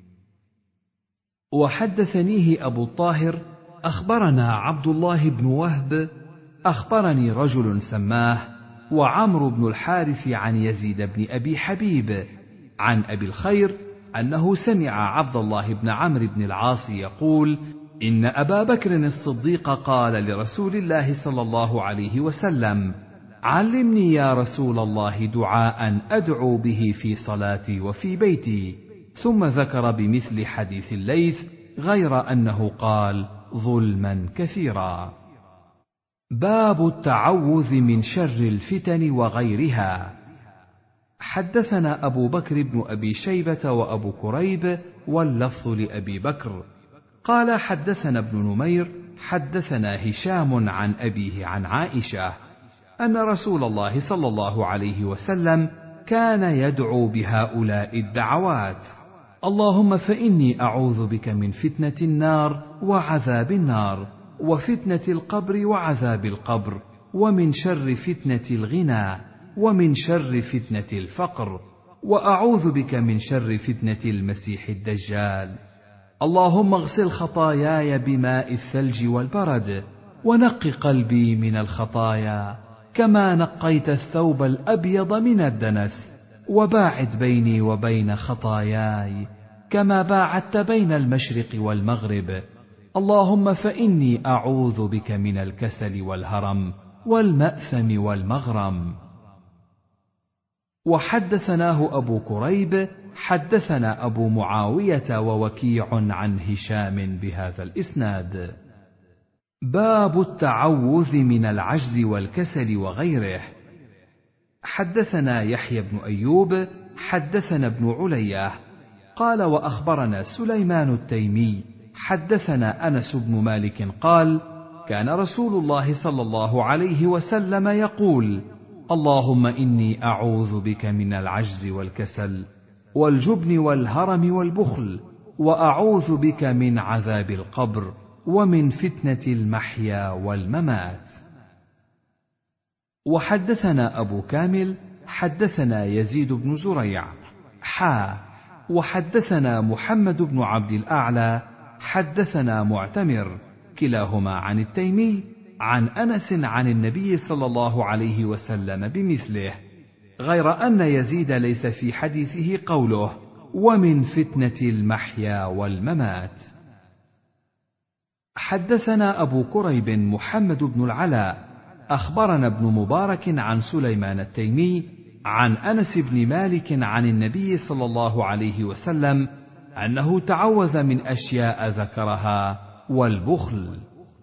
وحدثنيه أبو الطاهر أخبرنا عبد الله بن وهب أخبرني رجل سماه وعمرو بن الحارث عن يزيد بن أبي حبيب عن أبي الخير أنه سمع عبد الله بن عمرو بن العاص يقول: إن أبا بكر الصديق قال لرسول الله صلى الله عليه وسلم: علمني يا رسول الله دعاء أدعو به في صلاتي وفي بيتي، ثم ذكر بمثل حديث الليث غير أنه قال: ظلما كثيرا. باب التعوذ من شر الفتن وغيرها. حدثنا أبو بكر بن أبي شيبة وأبو كريب واللفظ لأبي بكر قال حدثنا ابن نمير حدثنا هشام عن أبيه عن عائشة أن رسول الله صلى الله عليه وسلم كان يدعو بهؤلاء الدعوات: اللهم فإني أعوذ بك من فتنة النار وعذاب النار، وفتنة القبر وعذاب القبر، ومن شر فتنة الغنى، ومن شر فتنة الفقر، وأعوذ بك من شر فتنة المسيح الدجال. اللهم اغسل خطاياي بماء الثلج والبرد، ونق قلبي من الخطايا كما نقيت الثوب الأبيض من الدنس، وباعد بيني وبين خطاياي كما باعدت بين المشرق والمغرب. اللهم فإني أعوذ بك من الكسل والهرم والمأثم والمغرم. وحدثناه أبو كريب حدثنا أبو معاوية ووكيع عن هشام بهذا الإسناد. باب التعوذ من العجز والكسل وغيره. حدثنا يحيى بن أيوب حدثنا ابن علية قال وأخبرنا سليمان التيمي حدثنا أنس بن مالك قال: كان رسول الله صلى الله عليه وسلم يقول: اللهم إني أعوذ بك من العجز والكسل والجبن والهرم والبخل، وأعوذ بك من عذاب القبر ومن فتنة المحيا والممات. وحدثنا أبو كامل حدثنا يزيد بن زريع وحدثنا محمد بن عبد الأعلى حدثنا معتمر كلاهما عن التيمي عن أنس عن النبي صلى الله عليه وسلم بمثله، غير أن يزيد ليس في حديثه قوله: ومن فتنة المحيا والممات. حدثنا أبو كريب محمد بن العلاء أخبرنا ابن مبارك عن سليمان التيمي عن أنس بن مالك عن النبي صلى الله عليه وسلم أنه تعوذ من أشياء ذكرها والبخل.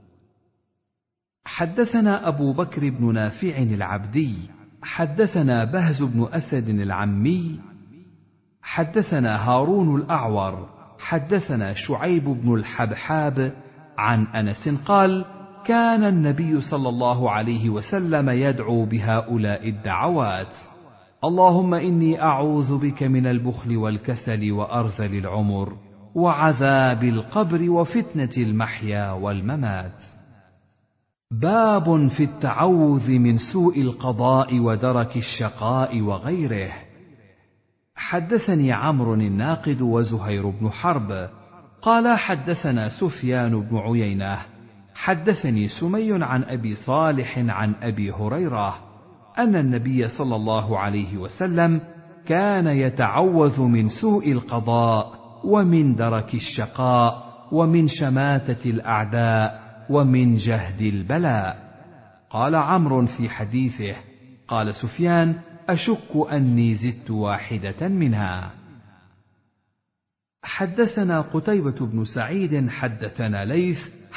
حدثنا أبو بكر بن نافع العبدي حدثنا بهز بن أسد العمي حدثنا هارون الأعور حدثنا شعيب بن الحبحاب عن أنس قال: كان النبي صلى الله عليه وسلم يدعو بهؤلاء الدعوات: اللهم إني أعوذ بك من البخل والكسل وأرذل العمر وعذاب القبر وفتنة المحيا والممات. باب في التعوذ من سوء القضاء ودرك الشقاء وغيره. حدثني عمرو الناقد وزهير بن حرب قال حدثنا سفيان بن عيينة حدثني سمي عن أبي صالح عن أبي هريرة أن النبي صلى الله عليه وسلم كان يتعوذ من سوء القضاء ومن درك الشقاء ومن شماتة الأعداء ومن جهد البلاء. قال عمرو في حديثه: قال سفيان: أشك أني زدت واحدة منها. حدثنا قتيبة بن سعيد حدثنا ليث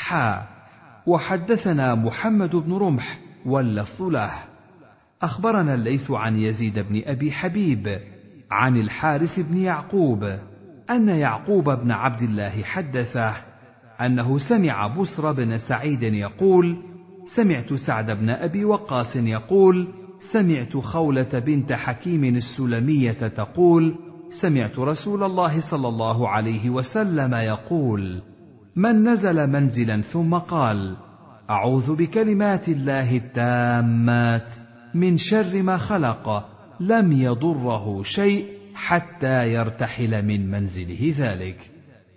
وحدثنا محمد بن رمح واللفظ له. أخبرنا الليث عن يزيد بن أبي حبيب عن الحارث بن يعقوب أن يعقوب بن عبد الله حدثه أنه سمع بسر بن سعيد يقول: سمعت سعد بن أبي وقاص يقول: سمعت خولة بنت حكيم السلمية تقول: سمعت رسول الله صلى الله عليه وسلم يقول: من نزل منزلا ثم قال: أعوذ بكلمات الله التامات من شر ما خلق لم يضره شيء حتى يرتحل من منزله ذلك.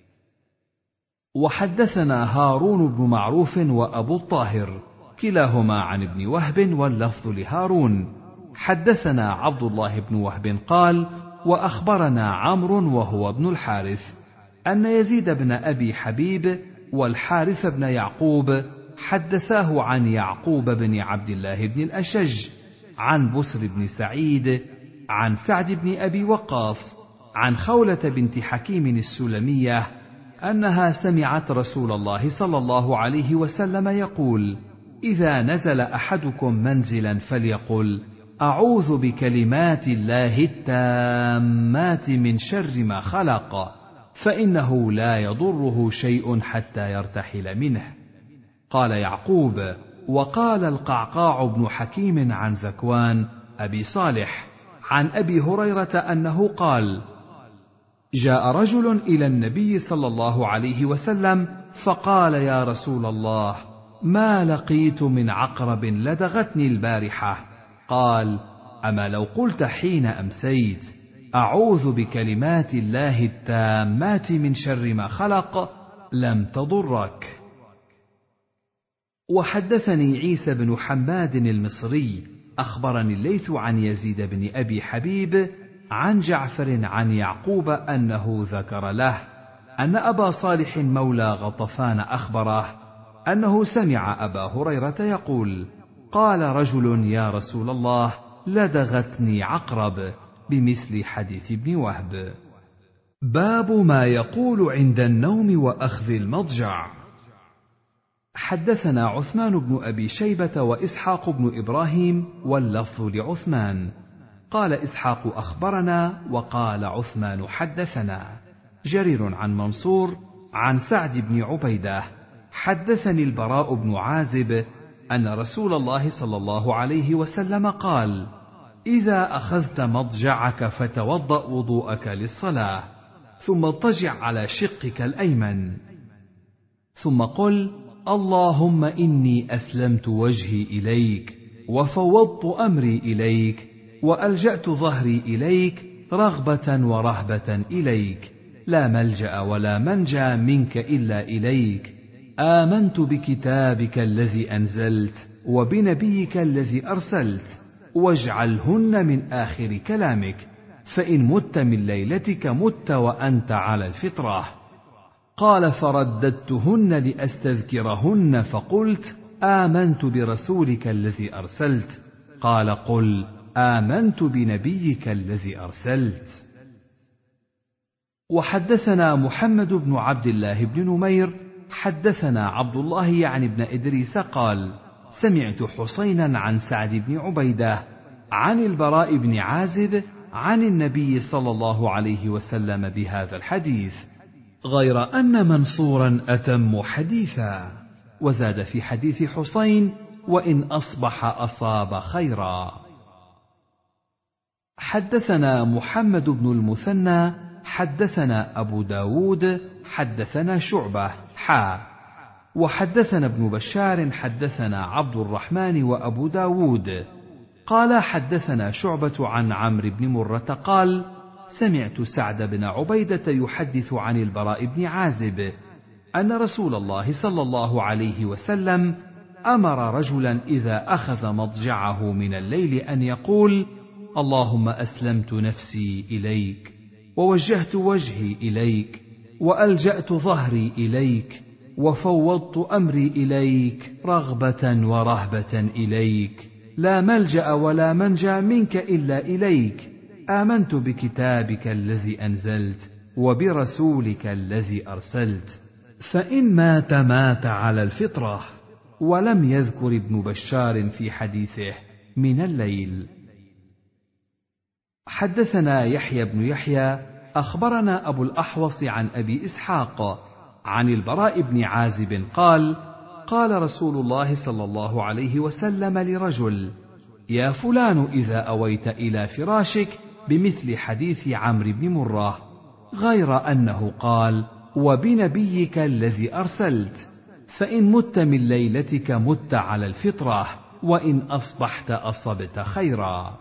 وحدثنا هارون بن معروف وأبو الطاهر كلاهما عن ابن وهب واللفظ لهارون. حدثنا عبد الله بن وهب قال: وأخبرنا عمرو وهو ابن الحارث أن يزيد بن أبي حبيب والحارث بن يعقوب حدثاه عن يعقوب بن عبد الله بن الأشج عن بسر بن سعيد عن سعد بن أبي وقاص عن خولة بنت حكيم السلمية أنها سمعت رسول الله صلى الله عليه وسلم يقول: إذا نزل أحدكم منزلا فليقل: أعوذ بكلمات الله التامات من شر ما خلق، فإنه لا يضره شيء حتى يرتحل منه. قال يعقوب: وقال القعقاع بن حكيم عن ذكوان أبي صالح عن أبي هريرة أنه قال: جاء رجل إلى النبي صلى الله عليه وسلم فقال: يا رسول الله، ما لقيت من عقرب لدغتني البارحة. قال: أما لو قلت حين أمسيت: أعوذ بكلمات الله التامات من شر ما خلق، لم تضرك. وحدثني عيسى بن حماد المصري أخبرني الليث عن يزيد بن أبي حبيب عن جعفر عن يعقوب أنه ذكر له أن أبا صالح مولى غطفان أخبره أنه سمع أبا هريرة يقول: قال رجل: يا رسول الله، لدغتني عقرب، بمثل حديث ابن وهب. باب ما يقول عند النوم وأخذ المضجع. حدثنا عثمان بن أبي شيبة وإسحاق بن إبراهيم واللفظ لعثمان. قال إسحاق: أخبرنا، وقال عثمان: حدثنا. جرير عن منصور عن سعد بن عبيدة حدثني البراء بن عازب أن رسول الله صلى الله عليه وسلم قال: إذا أخذت مضجعك فتوضأ وضوءك للصلاة، ثم اضطجع على شقك الأيمن، ثم قل: اللهم إني أسلمت وجهي إليك، وفوضت أمري إليك، وألجأت ظهري إليك، رغبة ورهبة إليك، لا ملجأ ولا منجى منك إلا إليك. آمنت بكتابك الذي أنزلت وبنبيك الذي أرسلت، واجعلهن من آخر كلامك، فإن مت من ليلتك مت وأنت على الفطرة. قال: فرددتهن لأستذكرهن، فقلت: آمنت برسولك الذي أرسلت. قال: قل: آمنت بنبيك الذي أرسلت. وحدثنا محمد بن عبد الله بن نمير حدثنا عبد الله يعني بن إدريس قال: سمعت حسينا عن سعد بن عبيدة عن البراء بن عازب عن النبي صلى الله عليه وسلم بهذا الحديث، غير أن منصورا أتم حديثا، وزاد في حديث حسين: وإن أصبح أصاب خيرا. حدثنا محمد بن المثنى حدثنا أبو داود حدثنا شعبة وحدثنا ابن بشار حدثنا عبد الرحمن وأبو داود قال: حدثنا شعبة عن عمرو بن مرة قال: سمعت سعد بن عبيدة يحدث عن البراء بن عازب أن رسول الله صلى الله عليه وسلم أمر رجلا إذا أخذ مضجعه من الليل أن يقول: اللهم أسلمت نفسي إليك، ووجهت وجهي إليك، وألجأت ظهري إليك، وفوضت أمري إليك، رغبة ورهبة إليك، لا ملجأ ولا منجى منك إلا إليك. آمنت بكتابك الذي أنزلت وبرسولك الذي أرسلت، فإن مات مات على الفطرة. ولم يذكر ابن بشار في حديثه من الليل. حدثنا يحيى بن يحيى أخبرنا أبو الأحوص عن أبي إسحاق عن البراء بن عازب قال: قال رسول الله صلى الله عليه وسلم لرجل: يا فلان، إذا أويت إلى فراشك، بمثل حديث عمرو بن مرة، غير أنه قال: وبنبيك الذي أرسلت، فإن مت من ليلتك مت على الفطرة، وإن أصبحت أصبت خيرا.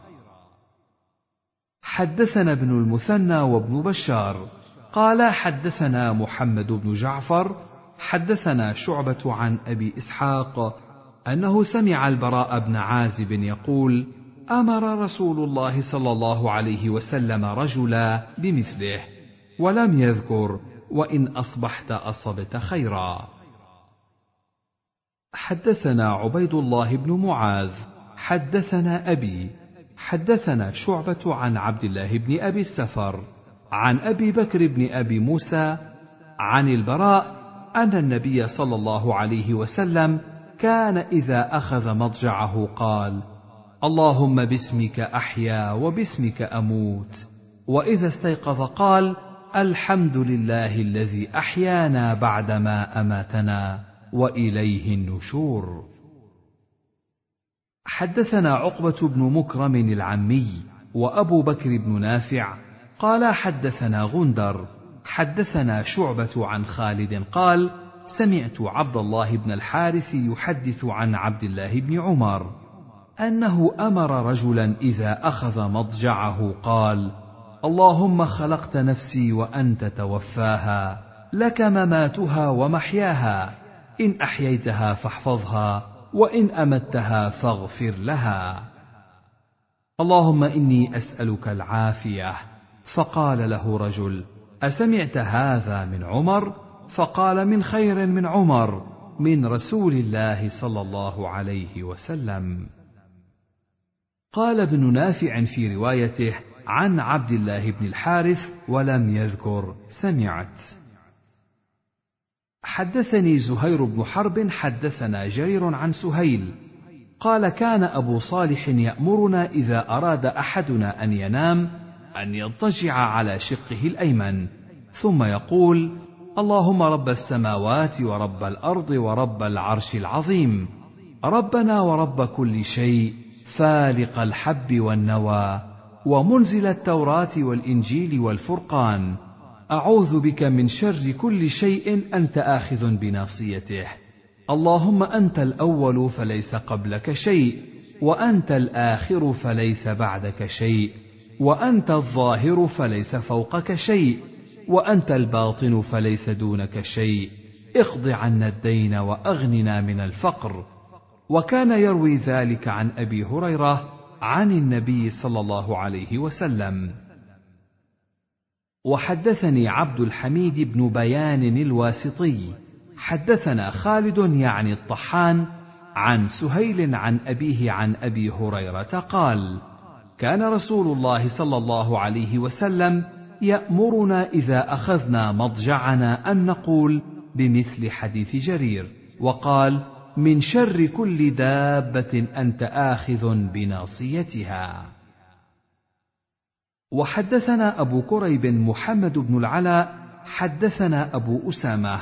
حدثنا ابن المثنى وابن بشار قال حدثنا محمد بن جعفر حدثنا شعبة عن أبي إسحاق أنه سمع البراء بن عازب يقول: أمر رسول الله صلى الله عليه وسلم رجلا بمثله، ولم يذكر: وإن أصبحت أصبت خيرا. حدثنا عبيد الله بن معاذ حدثنا أبي حدثنا شعبة عن عبد الله بن أبي السفر عن أبي بكر بن أبي موسى عن البراء أن النبي صلى الله عليه وسلم كان إذا أخذ مضجعه قال: اللهم باسمك أحيا وباسمك أموت. وإذا استيقظ قال: الحمد لله الذي أحيانا بعدما أماتنا وإليه النشور. حدثنا عقبة بن مكرم العمي وأبو بكر بن نافع قال حدثنا غندر حدثنا شعبة عن خالد قال: سمعت عبد الله بن الحارث يحدث عن عبد الله بن عمر أنه أمر رجلا إذا أخذ مضجعه قال: اللهم خلقت نفسي وأنت توفاها، لك مماتها ومحياها، إن أحييتها فاحفظها، وإن أمتها فاغفر لها. اللهم إني أسألك العافية. فقال له رجل: أسمعت هذا من عمر؟ فقال: من خير من عمر، من رسول الله صلى الله عليه وسلم. قال ابن نافع في روايته عن عبد الله بن الحارث ولم يذكر سمعت. حدثني زهير بن حرب حدثنا جرير عن سهيل قال: كان أبو صالح يأمرنا إذا أراد أحدنا أن ينام أن يضطجع على شقه الأيمن، ثم يقول: اللهم رب السماوات ورب الأرض ورب العرش العظيم، ربنا ورب كل شيء، فالق الحب والنوى، ومنزل التوراة والإنجيل والفرقان، أعوذ بك من شر كل شيء أنت آخذ بناصيته، اللهم أنت الأول فليس قبلك شيء، وأنت الآخر فليس بعدك شيء، وأنت الظاهر فليس فوقك شيء، وأنت الباطن فليس دونك شيء، اقض عنا الدين وأغننا من الفقر. وكان يروي ذلك عن أبي هريرة عن النبي صلى الله عليه وسلم. وحدثني عبد الحميد بن بيان الواسطي حدثنا خالد يعني الطحان عن سهيل عن أبيه عن أبي هريرة قال: كان رسول الله صلى الله عليه وسلم يأمرنا إذا أخذنا مضجعنا أن نقول بمثل حديث جرير، وقال: من شر كل دابة أنت آخذ بناصيتها. وحدثنا أبو كريب محمد بن العلاء حدثنا أبو أسامة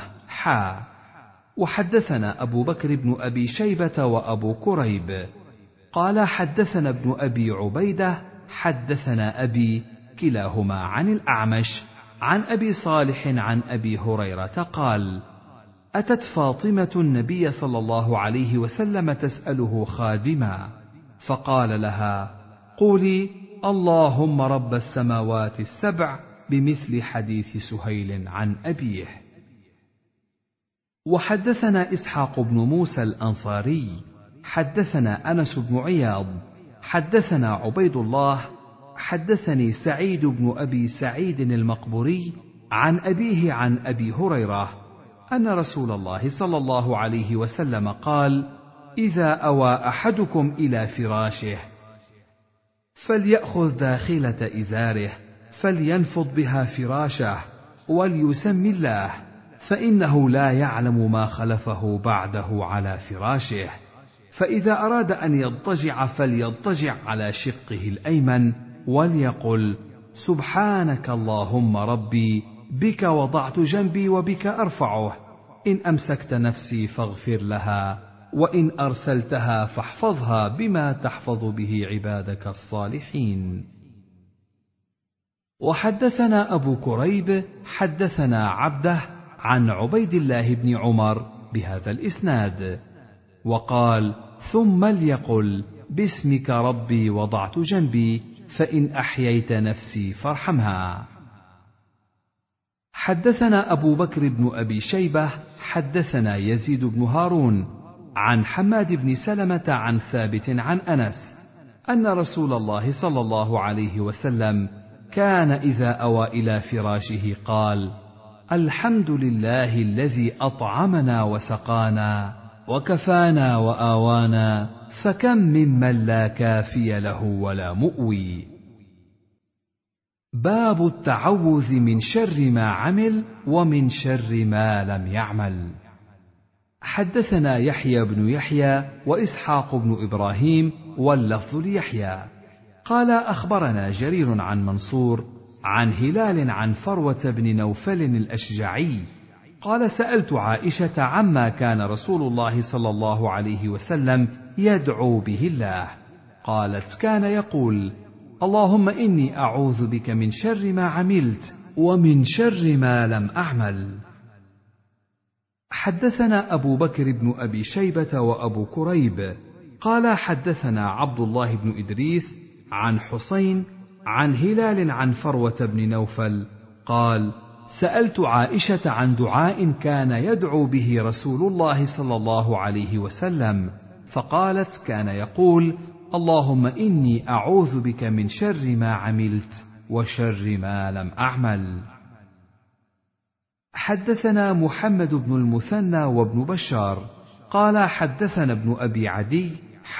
وحدثنا أبو بكر بن أبي شيبة وأبو كريب قال حدثنا ابن أبي عبيدة حدثنا أبي كلاهما عن الأعمش عن أبي صالح عن أبي هريرة قال: أتت فاطمة النبي صلى الله عليه وسلم تسأله خادما، فقال لها: قولي اللهم رب السماوات السبع بمثل حديث سهيل عن أبيه. وحدثنا إسحاق بن موسى الأنصاري حدثنا أنس بن عياض حدثنا عبيد الله حدثني سعيد بن أبي سعيد المقبوري عن أبيه عن أبي هريرة أن رسول الله صلى الله عليه وسلم قال: إذا أوى أحدكم إلى فراشه فليأخذ داخلة إزاره فلينفض بها فراشه وليسم الله، فإنه لا يعلم ما خلفه بعده على فراشه. فإذا أراد أن يضطجع فليضطجع على شقه الأيمن وليقل: سبحانك اللهم ربي، بك وضعت جنبي وبك أرفعه، إن أمسكت نفسي فاغفر لها، وإن أرسلتها فاحفظها بما تحفظ به عبادك الصالحين. وحدثنا أبو كريب حدثنا عبده عن عبيد الله بن عمر بهذا الإسناد، وقال: ثم ليقل باسمك ربي وضعت جنبي فإن أحييت نفسي فارحمها. حدثنا أبو بكر بن أبي شيبة حدثنا يزيد بن هارون عن حماد بن سلمة عن ثابت عن أنس أن رسول الله صلى الله عليه وسلم كان إذا أوى إلى فراشه قال: الحمد لله الذي أطعمنا وسقانا وكفانا وآوانا، فكم ممن لا كافي له ولا مؤوي. باب التعوذ من شر ما عمل ومن شر ما لم يعمل. حدثنا يحيى بن يحيى وإسحاق بن إبراهيم واللفظ ليحيى قال أخبرنا جرير عن منصور عن هلال عن فروة بن نوفل الأشجعي قال: سألت عائشة عما كان رسول الله صلى الله عليه وسلم يدعو به الله، قالت: كان يقول: اللهم إني أعوذ بك من شر ما عملت ومن شر ما لم أعمل. حدثنا أبو بكر بن أبي شيبة وأبو كريب قال حدثنا عبد الله بن إدريس عن حسين عن هلال عن فروة بن نوفل قال: سألت عائشة عن دعاء كان يدعو به رسول الله صلى الله عليه وسلم، فقالت: كان يقول: اللهم إني أعوذ بك من شر ما عملت وشر ما لم أعمل. حدثنا محمد بن المثنى وابن بشار قال حدثنا ابن أبي عدي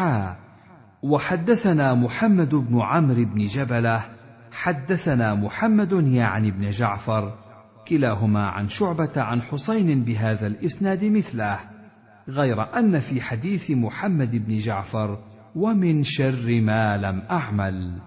وحدثنا محمد بن عمرو بن جبلة حدثنا محمد يعني بن جعفر كلاهما عن شعبة عن حسين بهذا الإسناد مثله، غير أن في حديث محمد بن جعفر ومن شر ما لم أعمل.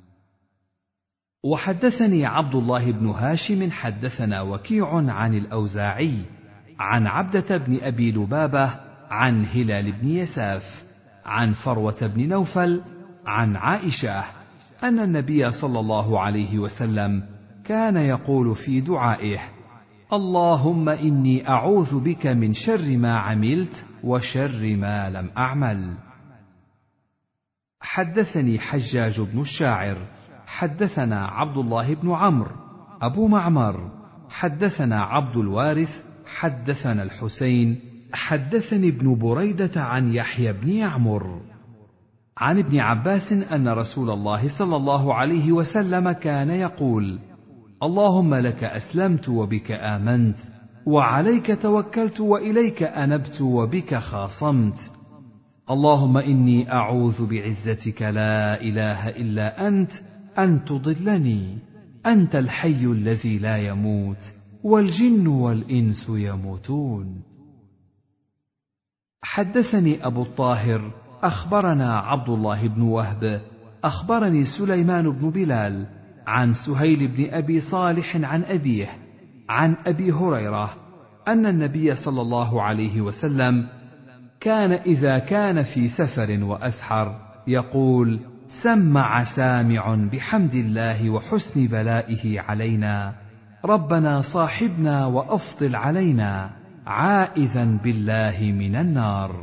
وحدثني عبد الله بن هاشم حدثنا وكيع عن الأوزاعي عن عبدة بن أبي لبابة عن هلال بن يساف عن فروة بن نوفل عن عائشة أن النبي صلى الله عليه وسلم كان يقول في دعائه: اللهم إني أعوذ بك من شر ما عملت وشر ما لم أعمل. حدثني حجاج بن الشاعر حدثنا عبد الله بن عمرو أبو معمر حدثنا عبد الوارث حدثنا الحسين حدثني ابن بريدة عن يحيى بن يعمر عن ابن عباس أن رسول الله صلى الله عليه وسلم كان يقول: اللهم لك أسلمت وبك آمنت وعليك توكلت وإليك أنبت وبك خاصمت، اللهم إني أعوذ بعزتك لا إله إلا أنت أن تضلني، أنت الحي الذي لا يموت والجن والإنس يموتون. حدثني أبو الطاهر أخبرنا عبد الله بن وهب أخبرني سليمان بن بلال عن سهيل بن أبي صالح عن أبيه عن أبي هريرة أن النبي صلى الله عليه وسلم كان إذا كان في سفر وأسحر يقول: سمع سامع بحمد الله وحسن بلائه علينا، ربنا صاحبنا وأفضل علينا، عائذا بالله من النار.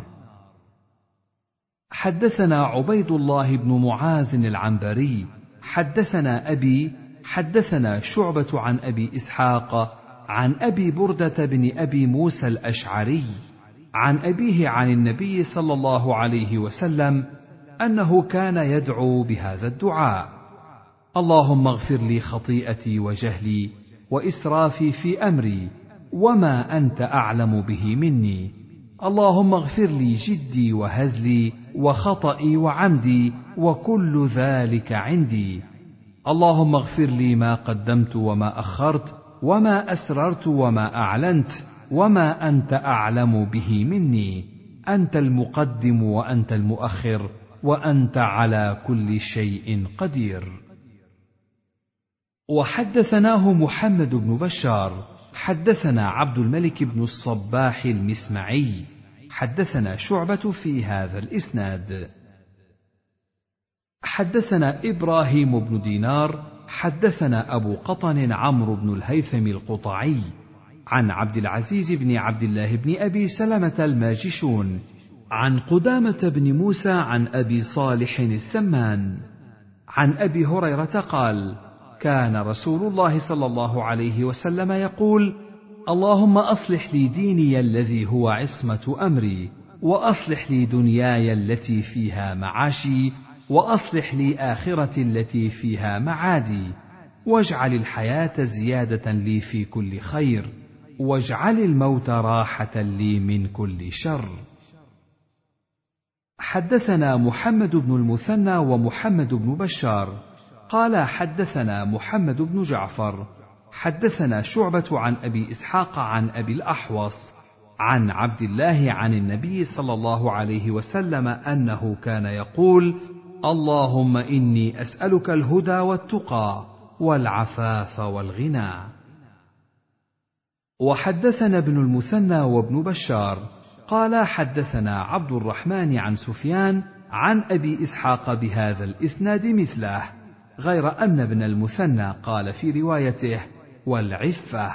حدثنا عبيد الله بن معاذ العنبري حدثنا أبي حدثنا شعبة عن أبي إسحاق عن أبي بردة بن أبي موسى الأشعري عن أبيه عن النبي صلى الله عليه وسلم أنه كان يدعو بهذا الدعاء: اللهم اغفر لي خطيئتي وجهلي وإسرافي في أمري وما أنت أعلم به مني، اللهم اغفر لي جدي وهزلي وخطئي وعمدي وكل ذلك عندي، اللهم اغفر لي ما قدمت وما أخرت وما أسررت وما أعلنت وما أنت أعلم به مني، أنت المقدم وأنت المؤخر وأنت على كل شيء قدير. وحدثناه محمد بن بشار حدثنا عبد الملك بن الصباح المسمعي حدثنا شعبة في هذا الإسناد. حدثنا إبراهيم بن دينار حدثنا أبو قطن عمرو بن الهيثم القطعي عن عبد العزيز بن عبد الله بن أبي سلمة الماجشون عن قدامة بن موسى عن أبي صالح السمان عن أبي هريرة قال: كان رسول الله صلى الله عليه وسلم يقول: اللهم أصلح لي ديني الذي هو عصمة أمري، وأصلح لي دنياي التي فيها معاشي، وأصلح لي آخرتي التي فيها معادي، واجعل الحياة زيادة لي في كل خير، واجعل الموت راحة لي من كل شر. حدثنا محمد بن المثنى ومحمد بن بشار قال حدثنا محمد بن جعفر حدثنا شعبة عن أبي إسحاق عن أبي الأحوص عن عبد الله عن النبي صلى الله عليه وسلم أنه كان يقول: اللهم إني أسألك الهدى والتقى والعفاف والغنى. وحدثنا ابن المثنى وابن بشار قال حدثنا عبد الرحمن عن سفيان عن أبي إسحاق بهذا الإسناد مثله، غير أن ابن المثنى قال في روايته: والعفة.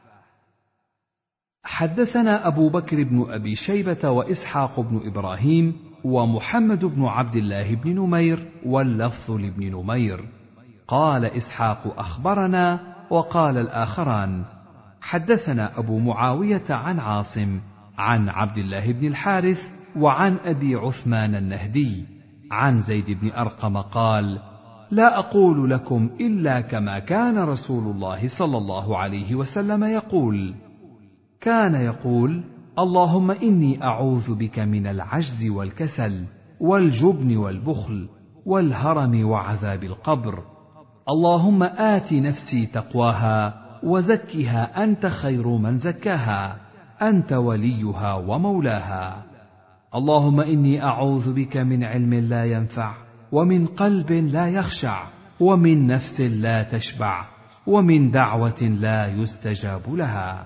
حدثنا أبو بكر بن أبي شيبة وإسحاق بن إبراهيم ومحمد بن عبد الله بن نمير، واللفظ لابن نمير. قال إسحاق أخبرنا، وقال الآخران حدثنا أبو معاوية عن عاصم عن عبد الله بن الحارث وعن أبي عثمان النهدي عن زيد بن أرقم قال: لا أقول لكم إلا كما كان رسول الله صلى الله عليه وسلم يقول. كان يقول: اللهم إني أعوذ بك من العجز والكسل والجبن والبخل والهرم وعذاب القبر. اللهم آت نفسي تقواها وزكها أنت خير من زكاها، أنت وليها ومولاها. اللهم إني أعوذ بك من علم لا ينفع، ومن قلب لا يخشع، ومن نفس لا تشبع، ومن دعوة لا يستجاب لها.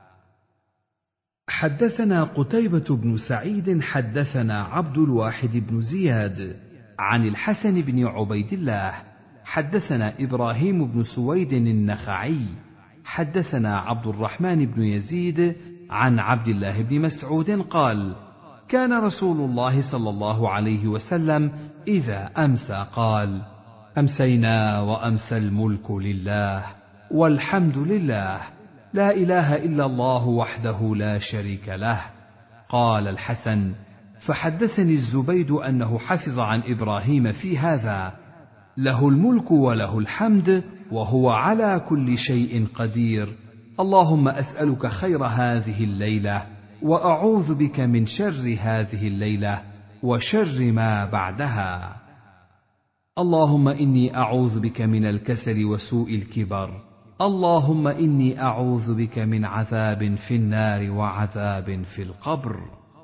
حدثنا قتيبة بن سعيد حدثنا عبد الواحد بن زياد عن الحسن بن عبيد الله حدثنا إبراهيم بن سويد النخعي حدثنا عبد الرحمن بن يزيد عن عبد الله بن مسعود قال: كان رسول الله صلى الله عليه وسلم إذا أمسى قال: أمسينا وأمسى الملك لله والحمد لله، لا إله إلا الله وحده لا شريك له. قال الحسن: فحدثني الزبيد أنه حفظ عن إبراهيم في هذا: له الملك وله الحمد وهو على كل شيء قدير. اللهم أسألك خير هذه الليلة، وأعوذ بك من شر هذه الليلة وشر ما بعدها. اللهم إني أعوذ بك من الكسل وسوء الكبر. اللهم إني أعوذ بك من عذاب في النار وعذاب في القبر.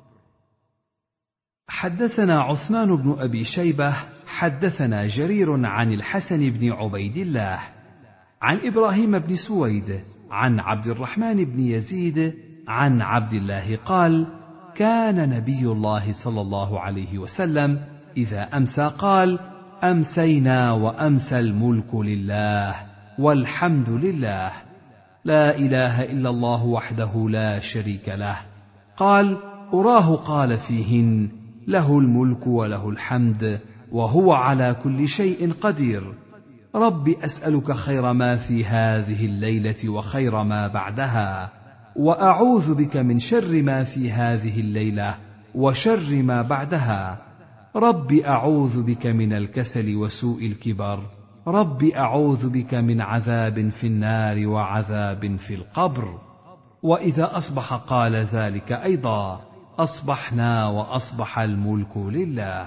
حدثنا عثمان بن أبي شيبة حدثنا جرير عن الحسن بن عبيد الله عن إبراهيم بن سويد عن عبد الرحمن بن يزيد عن عبد الله قال: كان نبي الله صلى الله عليه وسلم إذا أمسى قال: أمسينا وأمسى الملك لله والحمد لله، لا إله إلا الله وحده لا شريك له. قال: أراه قال فيهن: له الملك وله الحمد وهو على كل شيء قدير. رب أسألك خير ما في هذه الليلة وخير ما بعدها، وأعوذ بك من شر ما في هذه الليلة وشر ما بعدها. رب أعوذ بك من الكسل وسوء الكبر. رب أعوذ بك من عذاب في النار وعذاب في القبر. وإذا أصبح قال ذلك أيضا: أصبحنا وأصبح الملك لله.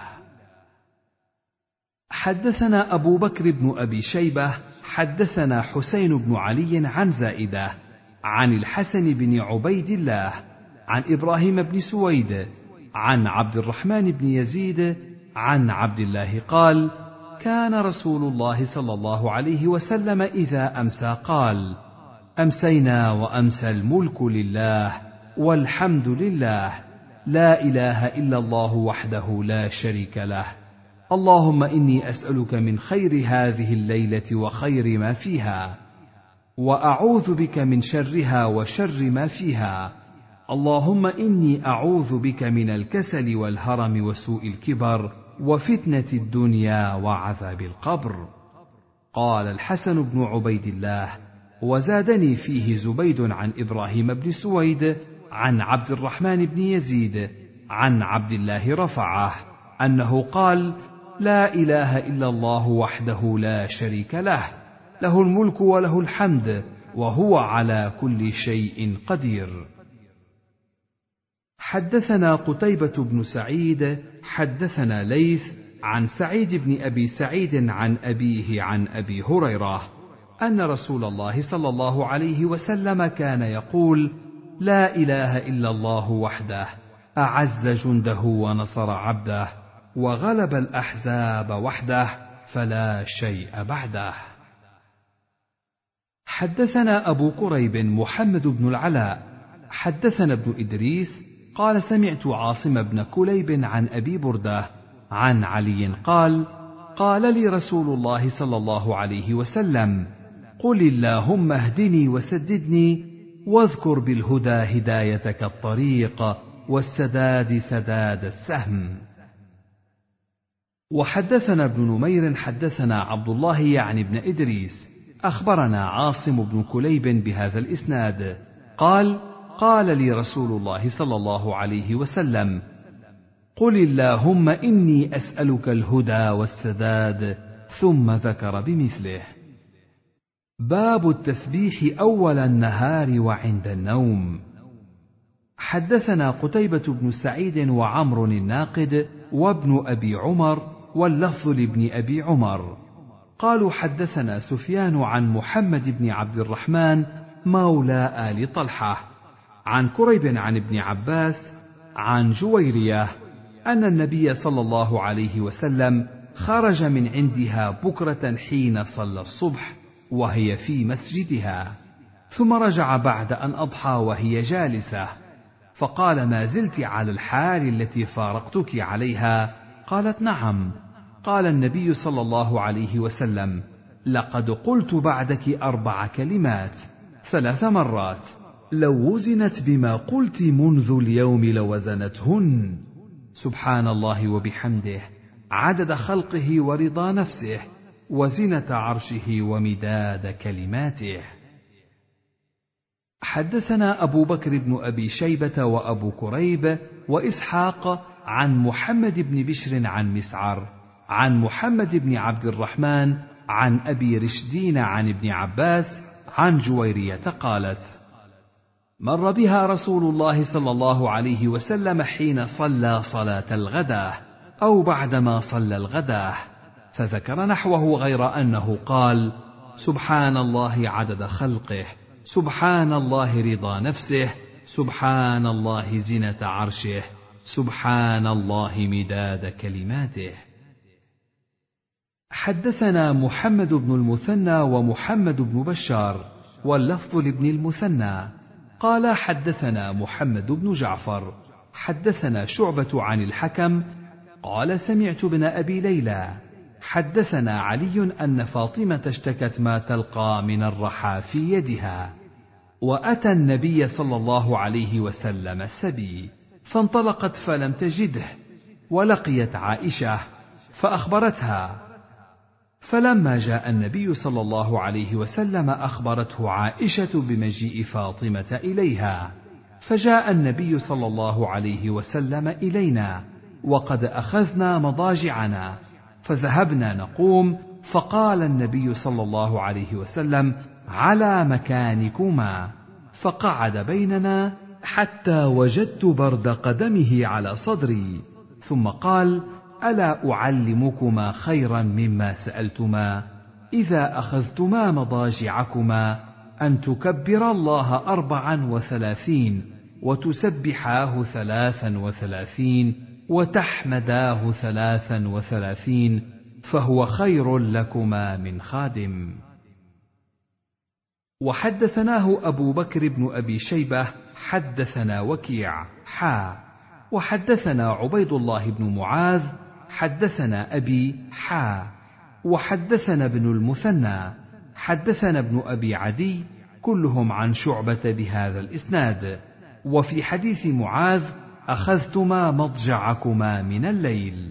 حدثنا أبو بكر بن أبي شيبة حدثنا حسين بن علي عن زائدة عن الحسن بن عبيد الله عن إبراهيم بن سويد عن عبد الرحمن بن يزيد عن عبد الله قال: كان رسول الله صلى الله عليه وسلم إذا أمسى قال: أمسينا وأمسى الملك لله والحمد لله، لا إله إلا الله وحده لا شريك له. اللهم إني أسألك من خير هذه الليلة وخير ما فيها، وأعوذ بك من شرها وشر ما فيها. اللهم إني أعوذ بك من الكسل والهرم وسوء الكبر وفتنة الدنيا وعذاب القبر. قال الحسن بن عبيد الله: وزادني فيه زبيد عن إبراهيم بن سويد عن عبد الرحمن بن يزيد عن عبد الله رفعه أنه قال: لا إله إلا الله وحده لا شريك له، له الملك وله الحمد وهو على كل شيء قدير. حدثنا قتيبة بن سعيد حدثنا ليث عن سعيد بن أبي سعيد عن أبيه عن أبي هريرة أن رسول الله صلى الله عليه وسلم كان يقول: لا إله إلا الله وحده، أعز جنده ونصر عبده، وغلب الأحزاب وحده، فلا شيء بعده. حدثنا أبو كريب محمد بن العلاء حدثنا ابن إدريس قال: سمعت عاصم بن كليب عن أبي بردة عن علي قال: قال لي رسول الله صلى الله عليه وسلم: قل اللهم اهدني وسددني، واذكر بالهدى هدايتك الطريق، والسداد سداد السهم. وحدثنا ابن نمير حدثنا عبد الله يعني ابن إدريس أخبرنا عاصم بن كليب بهذا الإسناد قال: قال لي رسول الله صلى الله عليه وسلم: قل اللهم إني أسألك الهدى والسداد، ثم ذكر بمثله. باب التسبيح أول النهار وعند النوم. حدثنا قتيبة بن سعيد وعمر الناقد وابن أبي عمر واللفظ لابن أبي عمر قالوا: حدثنا سفيان عن محمد بن عبد الرحمن مولى آل طلحة عن كريب عن ابن عباس عن جويرية أن النبي صلى الله عليه وسلم خرج من عندها بكرة حين صلى الصبح وهي في مسجدها، ثم رجع بعد أن أضحى وهي جالسة، فقال: ما زلت على الحال التي فارقتك عليها؟ قالت: نعم. قال النبي صلى الله عليه وسلم: لقد قلت بعدك 4 كلمات 3 مرات، لو وزنت بما قلت منذ اليوم لوزنتهن: سبحان الله وبحمده، عدد خلقه ورضا نفسه، وزنة عرشه ومداد كلماته. حدثنا أبو بكر بن أبي شيبة وأبو كريب وإسحاق عن محمد بن بشر عن مسعر عن محمد بن عبد الرحمن عن أبي رشدين عن ابن عباس عن جويرية قالت: مر بها رسول الله صلى الله عليه وسلم حين صلى صلاة الغداة أو بعدما صلى الغداة، فذكر نحوه غير أنه قال: سبحان الله عدد خلقه، سبحان الله رضا نفسه، سبحان الله زنة عرشه، سبحان الله مداد كلماته. حدثنا محمد بن المثنى ومحمد بن بشار واللفظ لابن المثنى قال: حدثنا محمد بن جعفر حدثنا شعبة عن الحكم قال: سمعت ابن أبي ليلى حدثنا علي أن فاطمة اشتكت ما تلقى من الرحى في يدها، وأتى النبي صلى الله عليه وسلم سبي، فانطلقت فلم تجده، ولقيت عائشة فأخبرتها، فلما جاء النبي صلى الله عليه وسلم أخبرته عائشة بمجيء فاطمة إليها، فجاء النبي صلى الله عليه وسلم إلينا وقد أخذنا مضاجعنا، فذهبنا نقوم، فقال النبي صلى الله عليه وسلم: على مكانكما، فقعد بيننا حتى وجدت برد قدمه على صدري، ثم قال: ألا أعلمكما خيرا مما سألتما؟ إذا أخذتما مضاجعكما أن تكبر الله 34 وتسبحاه 33 وتحمداه 33، فهو خير لكما من خادم. وحدثناه أبو بكر بن أبي شيبة حدثنا وكيع وحدثنا عبيد الله بن معاذ حدثنا أبي وحدثنا ابن المثنى حدثنا ابن أبي عدي كلهم عن شعبة بهذا الإسناد، وفي حديث معاذ: أخذتما مضجعكما من الليل.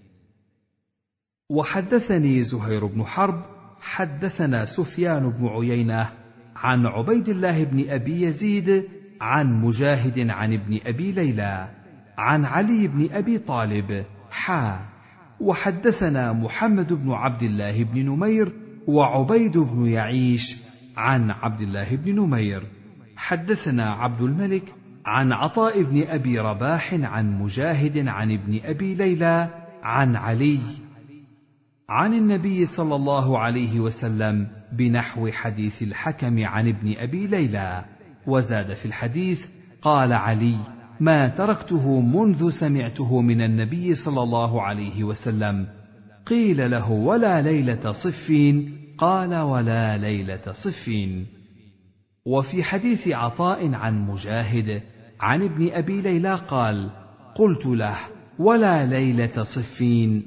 وحدثني زهير بن حرب حدثنا سفيان بن عيينة عن عبيد الله بن أبي يزيد عن مجاهد عن ابن أبي ليلى عن علي بن أبي طالب وحدثنا محمد بن عبد الله بن نمير وعبيد بن يعيش عن عبد الله بن نمير حدثنا عبد الملك عن عطاء بن أبي رباح عن مجاهد عن ابن أبي ليلى عن علي عن النبي صلى الله عليه وسلم بنحو حديث الحكم عن ابن أبي ليلى، وزاد في الحديث: قال علي: ما تركته منذ سمعته من النبي صلى الله عليه وسلم. قيل له: ولا ليلة صفين؟ قال: ولا ليلة صفين. وفي حديث عطاء عن مجاهد عن ابن أبي ليلى قال: قلت له: ولا ليلة صفين؟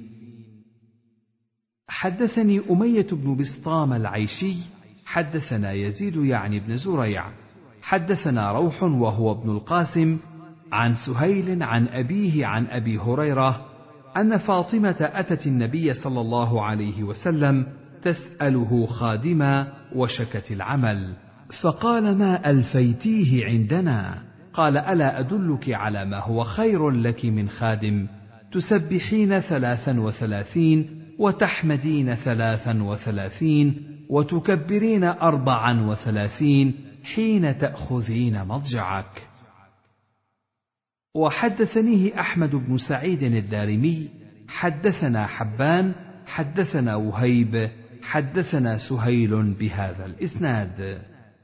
حدثني أمية بن بسطام العيشي حدثنا يزيد يعني بن زريع حدثنا روح وهو ابن القاسم عن سهيل عن أبيه عن أبي هريرة أن فاطمة أتت النبي صلى الله عليه وسلم تسأله خادما وشكت العمل، فقال: ما ألفيتيه عندنا؟ قال: ألا أدلك على ما هو خير لك من خادم؟ تسبحين 33 وتحمدين 33 وتكبرين 34 حين تأخذين مضجعك. وحدثنيه أحمد بن سعيد الدارمي حدثنا حبان حدثنا وهيب حدثنا سهيل بهذا الإسناد.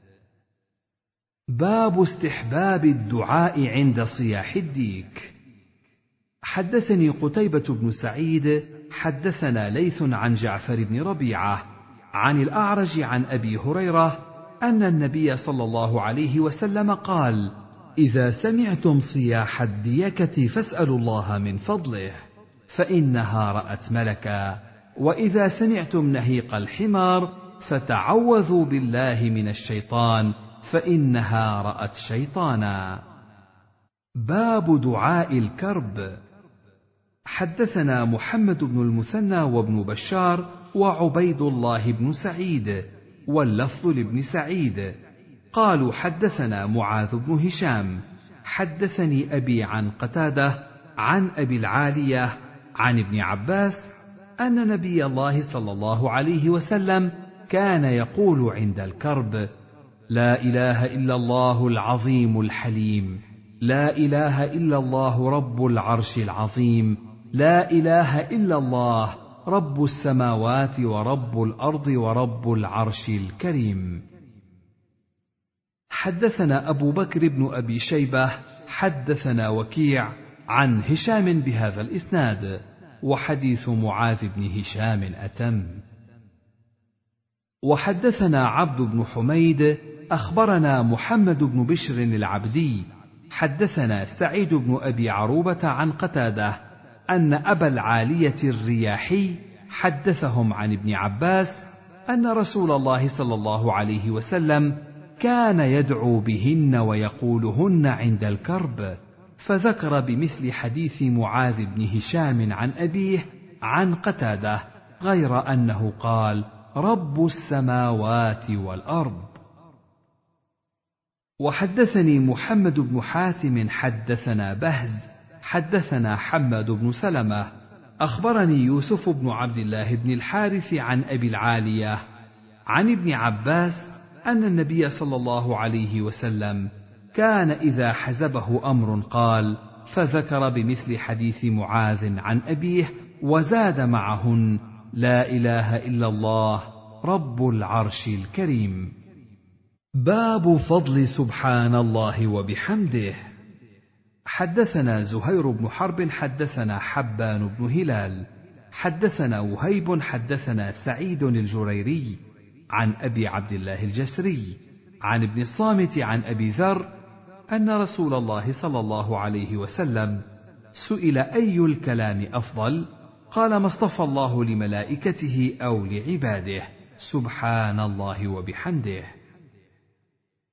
باب استحباب الدعاء عند صياح الديك. حدثني قتيبة بن سعيد حدثنا ليث عن جعفر بن ربيعة عن الأعرج عن أبي هريرة أن النبي صلى الله عليه وسلم قال: إذا سمعتم صياح الديكة فاسألوا الله من فضله فإنها رأت ملكا، وإذا سمعتم نهيق الحمار فتعوذوا بالله من الشيطان فإنها رأت شيطانا. باب دعاء الكرب. حدثنا محمد بن المثنى وابن بشار وعبيد الله بن سعيد واللفظ لابن سعيد قالوا: حدثنا معاذ بن هشام حدثني أبي عن قتادة عن أبي العالية عن ابن عباس أن نبي الله صلى الله عليه وسلم كان يقول عند الكرب: لا إله إلا الله العظيم الحليم، لا إله إلا الله رب العرش العظيم، لا إله إلا الله رب السماوات ورب الأرض ورب العرش الكريم. حدثنا أبو بكر بن أبي شيبة حدثنا وكيع عن هشام بهذا الإسناد، وحديث معاذ بن هشام أتم. وحدثنا عبد بن حميد أخبرنا محمد بن بشر العبدي حدثنا سعيد بن أبي عروبة عن قتادة أن أبا العالية الرياحي حدثهم عن ابن عباس أن رسول الله صلى الله عليه وسلم كان يدعو بهن ويقولهن عند الكرب، فذكر بمثل حديث معاذ بن هشام عن أبيه عن قتادة، غير أنه قال: رب السماوات والأرض. وحدثني محمد بن حاتم حدثنا بهز حدثنا حماد بن سلمة أخبرني يوسف بن عبد الله بن الحارث عن أبي العالية عن ابن عباس أن النبي صلى الله عليه وسلم كان إذا حزبه أمر قال، فذكر بمثل حديث معاذ عن أبيه وزاد معهن: لا إله إلا الله رب العرش الكريم. باب فضل سبحان الله وبحمده. حدثنا زهير بن حرب حدثنا حبان بن هلال حدثنا وهيب حدثنا سعيد الجريري عن أبي عبد الله الجسري عن ابن الصامت عن أبي ذر أن رسول الله صلى الله عليه وسلم سئل: أي الكلام أفضل؟ قال: ما اصطفى الله لملائكته أو لعباده، سبحان الله وبحمده.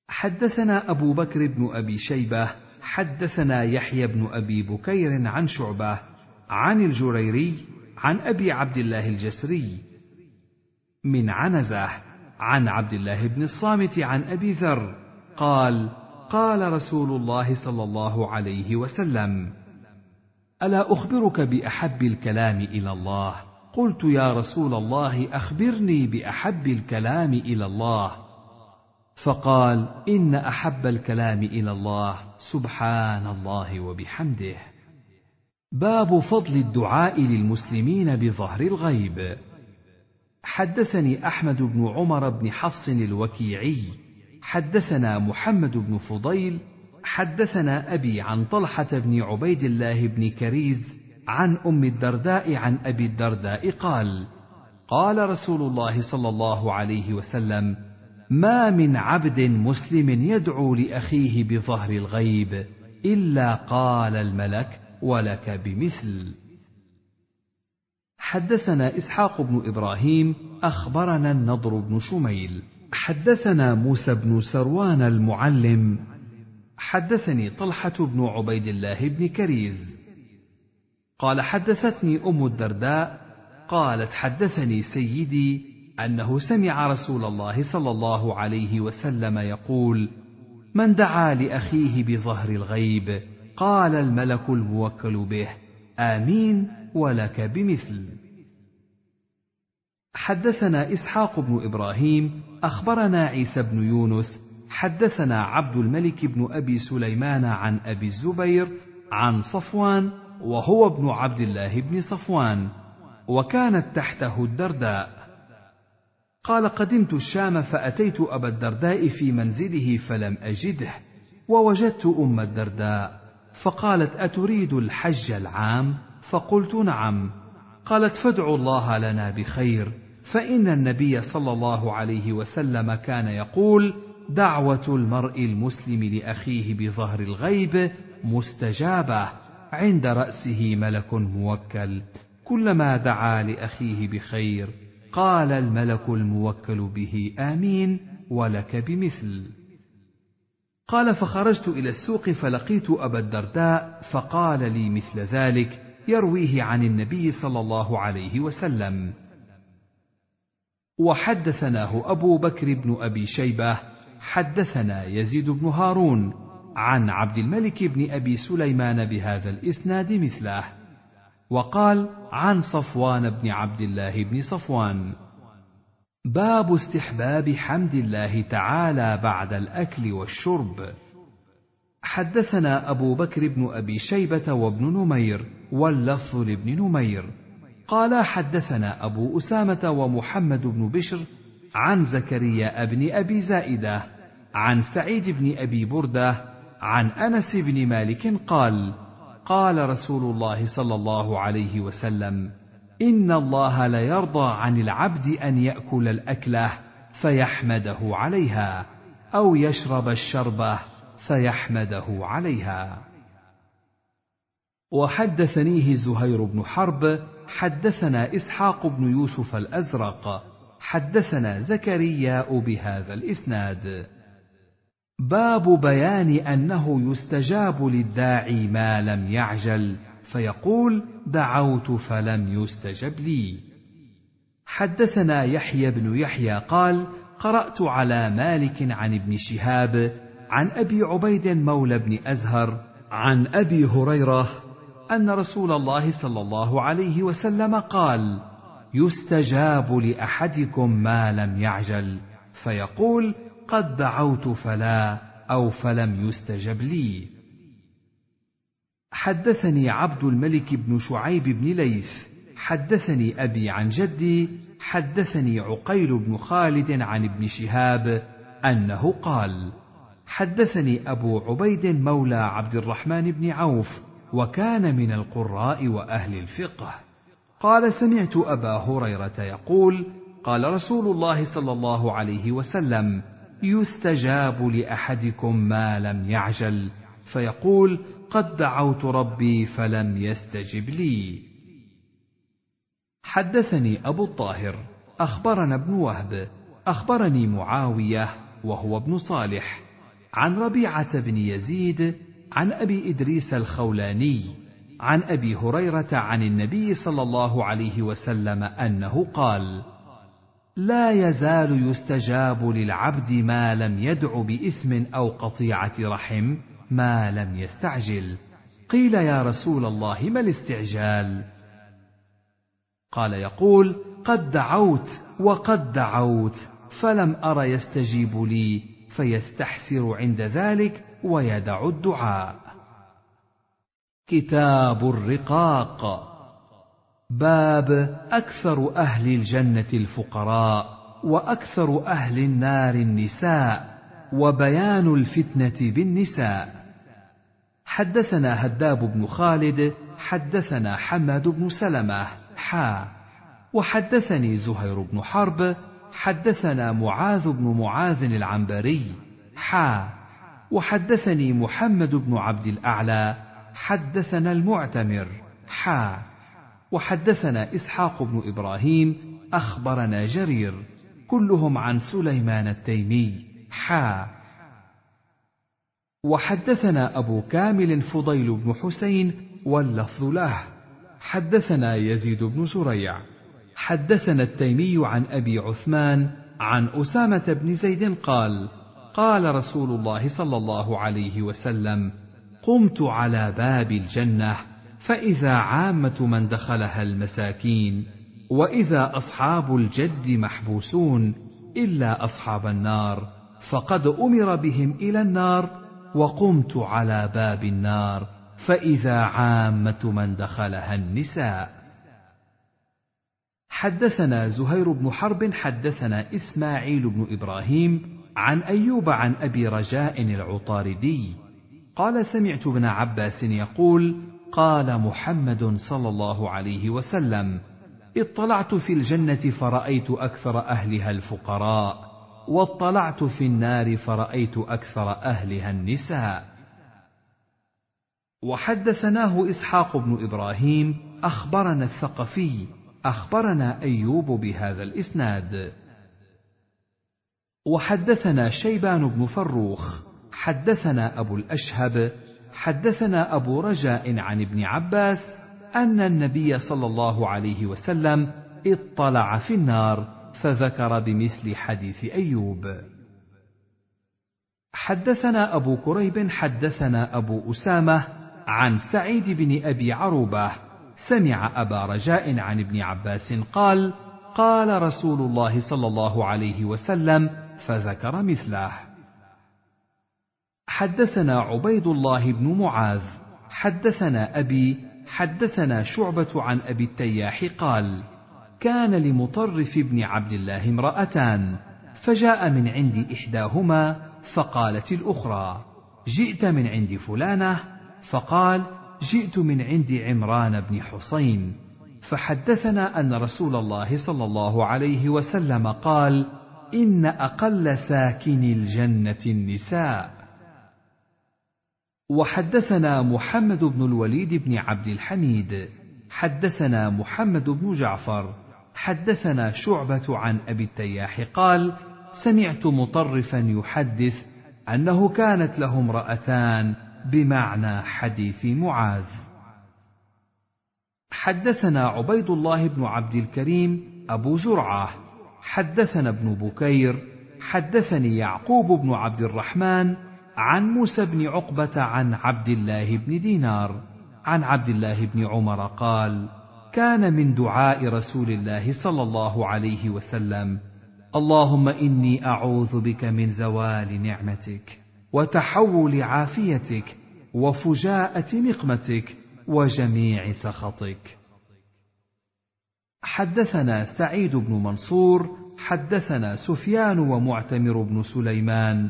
حدثنا أبو بكر بن أبي شيبة حدثنا يحيى بن أبي بكير عن شعبة عن الجريري عن أبي عبد الله الجسري من عنزة عن عبد الله بن الصامت عن أبي ذر قال قال رسول الله صلى الله عليه وسلم: ألا أخبرك بأحب الكلام إلى الله؟ قلت: يا رسول الله، أخبرني بأحب الكلام إلى الله. فقال: إن أحب الكلام إلى الله سبحان الله وبحمده. باب فضل الدعاء للمسلمين بظهر الغيب. حدثني أحمد بن عمر بن حفص الوكيعي حدثنا محمد بن فضيل حدثنا أبي عن طلحة بن عبيد الله بن كريز عن أم الدرداء عن أبي الدرداء قال: قال رسول الله صلى الله عليه وسلم: ما من عبد مسلم يدعو لأخيه بظهر الغيب إلا قال الملك: ولك بمثل. حدثنا إسحاق بن إبراهيم أخبرنا النضر بن شميل حدثنا موسى بن سروان المعلم حدثني طلحة بن عبيد الله بن كريز قال: حدثتني أم الدرداء قالت: حدثني سيدي أنه سمع رسول الله صلى الله عليه وسلم يقول: من دعا لأخيه بظهر الغيب قال الملك الموكل به: آمين ولك بمثل. حدثنا إسحاق بن إبراهيم أخبرنا عيسى بن يونس حدثنا عبد الملك بن أبي سليمان عن أبي الزبير عن صفوان وهو ابن عبد الله بن صفوان، وكانت تحته الدرداء. قال: قدمت الشام فأتيت أبا الدرداء في منزله فلم أجده، ووجدت أم الدرداء، فقالت: أتريد الحج العام؟ فقلت: نعم. قالت: فادعوا الله لنا بخير، فإن النبي صلى الله عليه وسلم كان يقول: دعوة المرء المسلم لأخيه بظهر الغيب مستجابة، عند رأسه ملك موكل، كلما دعا لأخيه بخير قال الملك الموكل به: آمين ولك بمثل. قال: فخرجت إلى السوق فلقيت أبا الدرداء فقال لي مثل ذلك يرويه عن النبي صلى الله عليه وسلم. وحدثناه أبو بكر بن أبي شيبة حدثنا يزيد بن هارون عن عبد الملك بن أبي سليمان بهذا الإسناد مثله، وقال: عن صفوان بن عبد الله بن صفوان. باب استحباب حمد الله تعالى بعد الأكل والشرب. حدثنا أبو بكر بن أبي شيبة وابن نمير واللفظ لابن نمير قال: حدثنا أبو أسامة ومحمد بن بشر عن زكريا بن أبي زائدة عن سعيد بن أبي بردة عن أنس بن مالك قال: قال رسول الله صلى الله عليه وسلم: إن الله ليرضى عن العبد أن يأكل الأكلة فيحمده عليها، أو يشرب الشربة فيحمده عليها. وحدثنيه زهير بن حرب حدثنا إسحاق بن يوسف الأزرق حدثنا زكريا بهذا الإسناد. باب بيان أنه يستجاب للداعي ما لم يعجل، فيقول: دعوت فلم يستجب لي. حدثنا يحيى بن يحيى قال: قرأت على مالك عن ابن شهاب عن أبي عبيد مولى بن أزهر عن أبي هريرة أن رسول الله صلى الله عليه وسلم قال: يستجاب لأحدكم ما لم يعجل، فيقول: قد دعوت فلا، أو فلم يستجب لي. حدثني عبد الملك بن شعيب بن ليث حدثني أبي عن جدي حدثني عقيل بن خالد عن ابن شهاب أنه قال: حدثني أبو عبيد مولى عبد الرحمن بن عوف، وكان من القراء وأهل الفقه، قال: سمعت أبا هريرة يقول: قال رسول الله صلى الله عليه وسلم: يستجاب لأحدكم ما لم يعجل، فيقول: قد دعوت ربي فلم يستجب لي. حدثني أبو الطاهر أخبرنا ابن وهب أخبرني معاوية وهو ابن صالح عن ربيعة بن يزيد عن أبي إدريس الخولاني عن أبي هريرة عن النبي صلى الله عليه وسلم أنه قال: لا يزال يستجاب للعبد ما لم يدع بإثم أو قطيعة رحم ما لم يستعجل. قيل: يا رسول الله ما الاستعجال؟ قال: يقول: قد دعوت وقد دعوت فلم أر يستجيب لي فيستحسر عند ذلك ويدع الدعاء. كتاب الرقاق. باب أكثر أهل الجنة الفقراء وأكثر أهل النار النساء وبيان الفتنة بالنساء. حدثنا هداب بن خالد حدثنا حماد بن سلمة وحدثني زهير بن حرب حدثنا معاذ بن معاذ العنبري وحدثني محمد بن عبد الأعلى حدثنا المعتمر وحدثنا إسحاق بن إبراهيم أخبرنا جرير كلهم عن سليمان التيمي وحدثنا أبو كامل فضيل بن حسين واللفظ له حدثنا يزيد بن زريع حدثنا التيمي عن أبي عثمان عن أسامة بن زيد قال: قال رسول الله صلى الله عليه وسلم: قمت على باب الجنة فإذا عامة من دخلها المساكين وإذا أصحاب الجد محبوسون إلا أصحاب النار فقد أمر بهم إلى النار وقمت على باب النار فإذا عامة من دخلها النساء. حدثنا زهير بن حرب حدثنا إسماعيل بن إبراهيم عن أيوب عن أبي رجاء العطاردي قال: سمعت ابن عباس يقول: قال محمد صلى الله عليه وسلم: اطلعت في الجنة فرأيت أكثر أهلها الفقراء واطلعت في النار فرأيت أكثر أهلها النساء. وحدثناه إسحاق بن إبراهيم أخبرنا الثقفي أخبرنا أيوب بهذا الإسناد. وحدثنا شيبان بن فروخ حدثنا أبو الأشهب حدثنا أبو رجاء عن ابن عباس أن النبي صلى الله عليه وسلم اطلع في النار فذكر بمثل حديث أيوب. حدثنا أبو كريب حدثنا أبو أسامة عن سعيد بن أبي عروبة سمع أبا رجاء عن ابن عباس قال: قال رسول الله صلى الله عليه وسلم فذكر مثله. حدثنا عبيد الله بن معاذ حدثنا أبي حدثنا شعبة عن أبي التياح قال: كان لمطرف بن عبد الله امرأتان فجاء من عند إحداهما فقالت الأخرى: جئت من عند فلانة؟ فقال: جئت من عند عمران بن حسين. فحدثنا أن رسول الله صلى الله عليه وسلم قال: إن أقل ساكن الجنة النساء. وحدثنا محمد بن الوليد بن عبد الحميد حدثنا محمد بن جعفر حدثنا شعبة عن أبي التياح قال: سمعت مطرفا يحدث أنه كانت له امرأتان بمعنى حديث معاذ. حدثنا عبيد الله بن عبد الكريم أبو زرعة حدثنا ابن بكير حدثني يعقوب بن عبد الرحمن عن موسى بن عقبة عن عبد الله بن دينار عن عبد الله بن عمر قال: كان من دعاء رسول الله صلى الله عليه وسلم: اللهم إني أعوذ بك من زوال نعمتك وتحول عافيتك وفجاءة نقمتك وجميع سخطك. حدثنا سعيد بن منصور حدثنا سفيان ومعتمر بن سليمان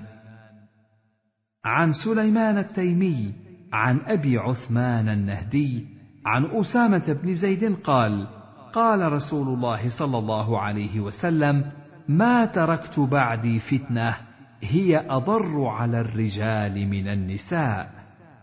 عن سليمان التيمي عن أبي عثمان النهدي عن أسامة بن زيد قال: قال رسول الله صلى الله عليه وسلم: ما تركت بعدي فتنة هي أضر على الرجال من النساء.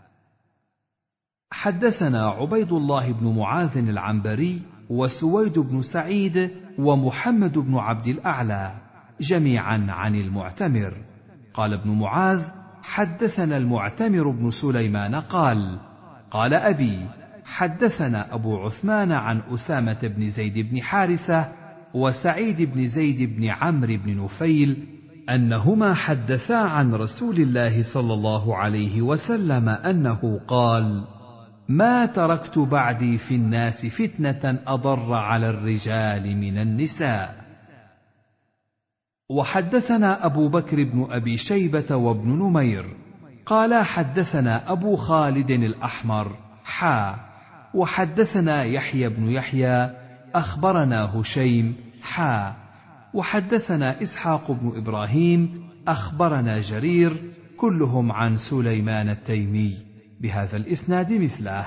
حدثنا عبيد الله بن معاذ العنبري وسويد بن سعيد ومحمد بن عبد الأعلى جميعا عن المعتمر. قال ابن معاذ: حدثنا المعتمر بن سليمان قال قال أبي حدثنا أبو عثمان عن أسامة بن زيد بن حارثة وسعيد بن زيد بن عمرو بن نفيل أنهما حدثا عن رسول الله صلى الله عليه وسلم أنه قال: ما تركت بعدي في الناس فتنة أضر على الرجال من النساء. وحدثنا أبو بكر بن أبي شيبة وابن نمير قال حدثنا أبو خالد الأحمر وحدثنا يحيى بن يحيى أخبرنا هشيم وحدثنا إسحاق بن إبراهيم أخبرنا جرير كلهم عن سليمان التيمي بهذا الإسناد مثله.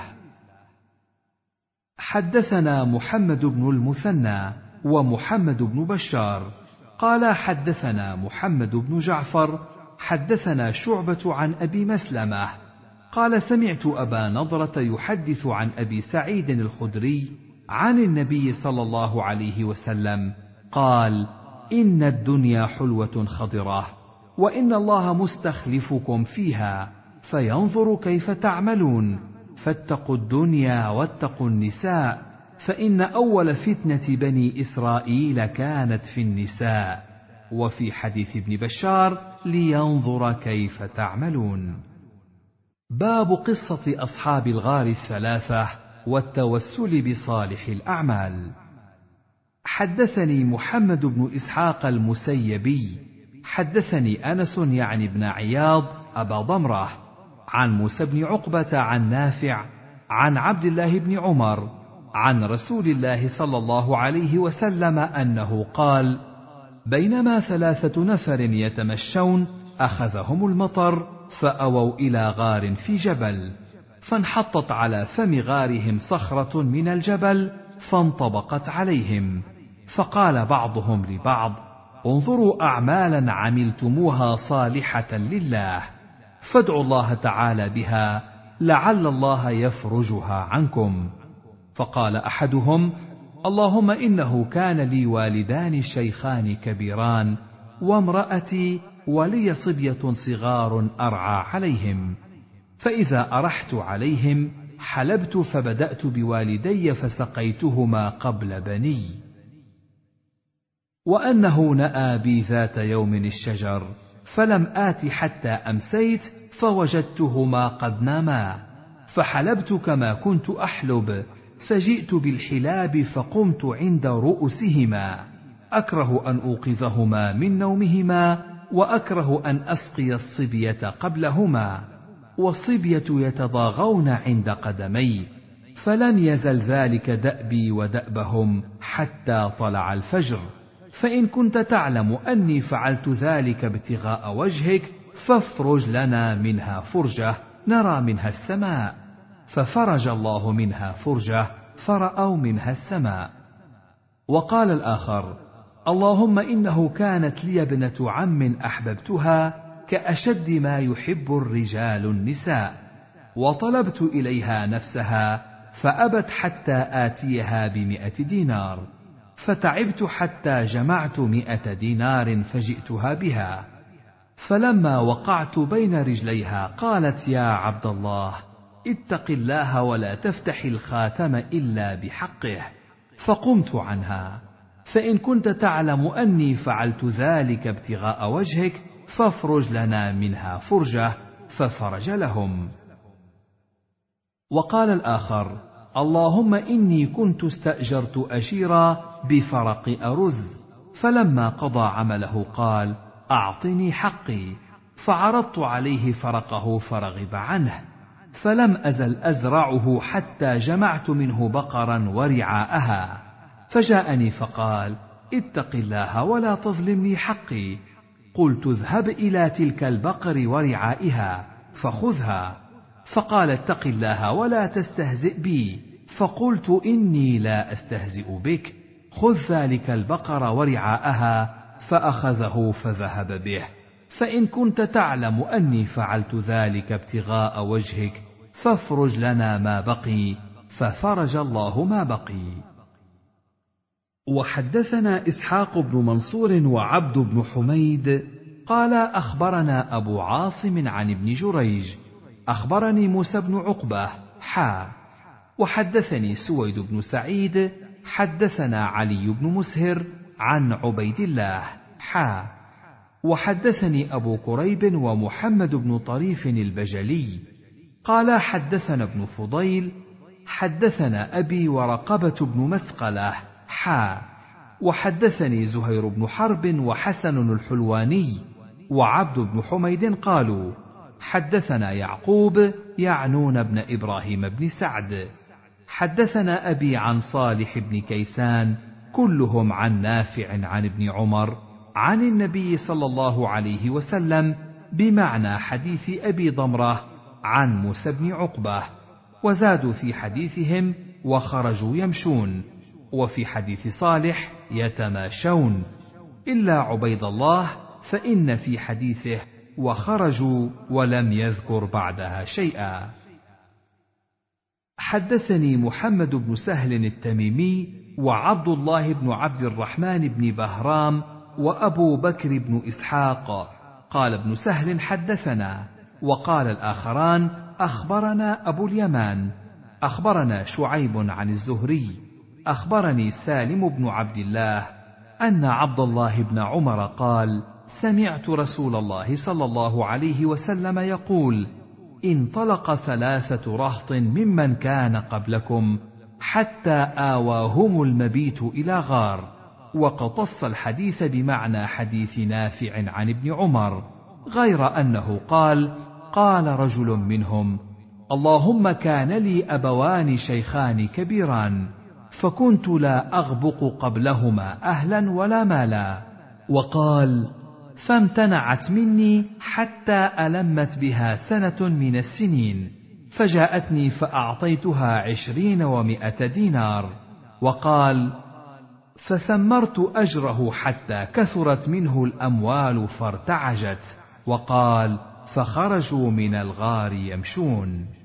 حدثنا محمد بن المثنى ومحمد بن بشار قال حدثنا محمد بن جعفر حدثنا شعبة عن أبي مسلمة قال سمعت أبا نضرة يحدث عن أبي سعيد الخدري عن النبي صلى الله عليه وسلم قال: إن الدنيا حلوة خضرة، وإن الله مستخلفكم فيها فينظر كيف تعملون، فاتقوا الدنيا واتقوا النساء، فإن أول فتنة بني إسرائيل كانت في النساء. وفي حديث ابن بشار: لينظر كيف تعملون. باب قصة أصحاب الغار الثلاثة والتوسل بصالح الأعمال. حدثني محمد بن إسحاق المسيبي حدثني أنس يعني بن عياض أبا ضمرة عن موسى بن عقبة عن نافع عن عبد الله بن عمر عن رسول الله صلى الله عليه وسلم أنه قال: بينما 3 نفر يتمشون أخذهم المطر فأووا إلى غار في جبل، فانحطت على فم غارهم صخرة من الجبل فانطبقت عليهم، فقال بعضهم لبعض: انظروا أعمالا عملتموها صالحة لله، فادعوا الله تعالى بها لعل الله يفرجها عنكم. فقال أحدهم: اللهم إنه كان لي والدان شيخان كبيران وامرأتي ولي صبية صغار أرعى عليهم، فإذا أرحت عليهم حلبت فبدأت بوالدي فسقيتهما قبل بني، وأنه نأى بي ذات يوم الشجر فلم آت حتى أمسيت فوجدتهما قد ناما، فحلبت كما كنت أحلب، فجئت بالحلاب فقمت عند رؤوسهما، أكره أن أوقظهما من نومهما، وأكره أن أسقي الصبية قبلهما، والصبية يتضاغون عند قدمي، فلم يزل ذلك دأبي ودأبهم حتى طلع الفجر، فإن كنت تعلم أني فعلت ذلك ابتغاء وجهك فافرج لنا منها فرجة نرى منها السماء، ففرج الله منها فرجة فرأوا منها السماء. وقال الآخر: اللهم إنه كانت لي ابنة عم أحببتها كأشد ما يحب الرجال النساء، وطلبت إليها نفسها فأبت حتى آتيها ب100 دينار، فتعبت حتى جمعت 100 دينار فجئتها بها، فلما وقعت بين رجليها قالت: يا عبد الله اتق الله ولا تفتح الخاتم إلا بحقه، فقمت عنها، فإن كنت تعلم أني فعلت ذلك ابتغاء وجهك فافرج لنا منها فرجة، ففرج لهم. وقال الآخر: اللهم إني كنت استأجرت أجيرا بفرق أرز، فلما قضى عمله قال: أعطني حقي، فعرضت عليه فرقه فرغب عنه، فلم أزل أزرعه حتى جمعت منه بقرا ورعاءها، فجاءني فقال: اتق الله ولا تظلمني حقي. قلت: اذهب إلى تلك البقر ورعائها فخذها، فقال: اتق الله ولا تستهزئ بي، فقلت: إني لا أستهزئ بك، خذ ذلك البقر ورعاءها، فأخذه فذهب به، فإن كنت تعلم أني فعلت ذلك ابتغاء وجهك فافرج لنا ما بقي، ففرج الله ما بقي. وحدثنا إسحاق بن منصور وعبد بن حميد قال أخبرنا أبو عاصم عن ابن جريج أخبرني موسى بن عقبة وحدثني سويد بن سعيد حدثنا علي بن مسهر عن عبيد الله وحدثني أبو كريب ومحمد بن طريف البجلي قال حدثنا ابن فضيل حدثنا أبي ورقبة بن مسقلة وحدثني زهير بن حرب وحسن الحلواني وعبد بن حميد قالوا حدثنا يعقوب يعنون بن إبراهيم بن سعد حدثنا أبي عن صالح بن كيسان كلهم عن نافع عن ابن عمر عن النبي صلى الله عليه وسلم بمعنى حديث أبي ضمرة عن موسى بن عقبة، وزادوا في حديثهم وخرجوا يمشون، وفي حديث صالح يتماشون، إلا عبيد الله فإن في حديثه وخرجوا ولم يذكر بعدها شيئا. حدثني محمد بن سهل التميمي وعبد الله بن عبد الرحمن بن بهرام وأبو بكر بن إسحاق قال ابن سهل حدثنا، وقال الآخران أخبرنا أبو اليمان أخبرنا شعيب عن الزهري أخبرني سالم بن عبد الله أن عبد الله بن عمر قال سمعت رسول الله صلى الله عليه وسلم يقول انطلق 3 رهط ممن كان قبلكم حتى آواهم المبيت إلى غار، وقتص الحديث بمعنى حديث نافع عن ابن عمر، غير أنه قال رجل منهم اللهم كان لي أبوان شيخان كبيران فكنت لا أغبق قبلهما أهلا ولا مالا، وقال فامتنعت مني حتى ألمت بها 1 من السنين، فجاءتني فأعطيتها 20 و100 دينار، وقال فثمرت أجره حتى كثرت منه الأموال فارتعجت، وقال فخرجوا من الغار يمشون.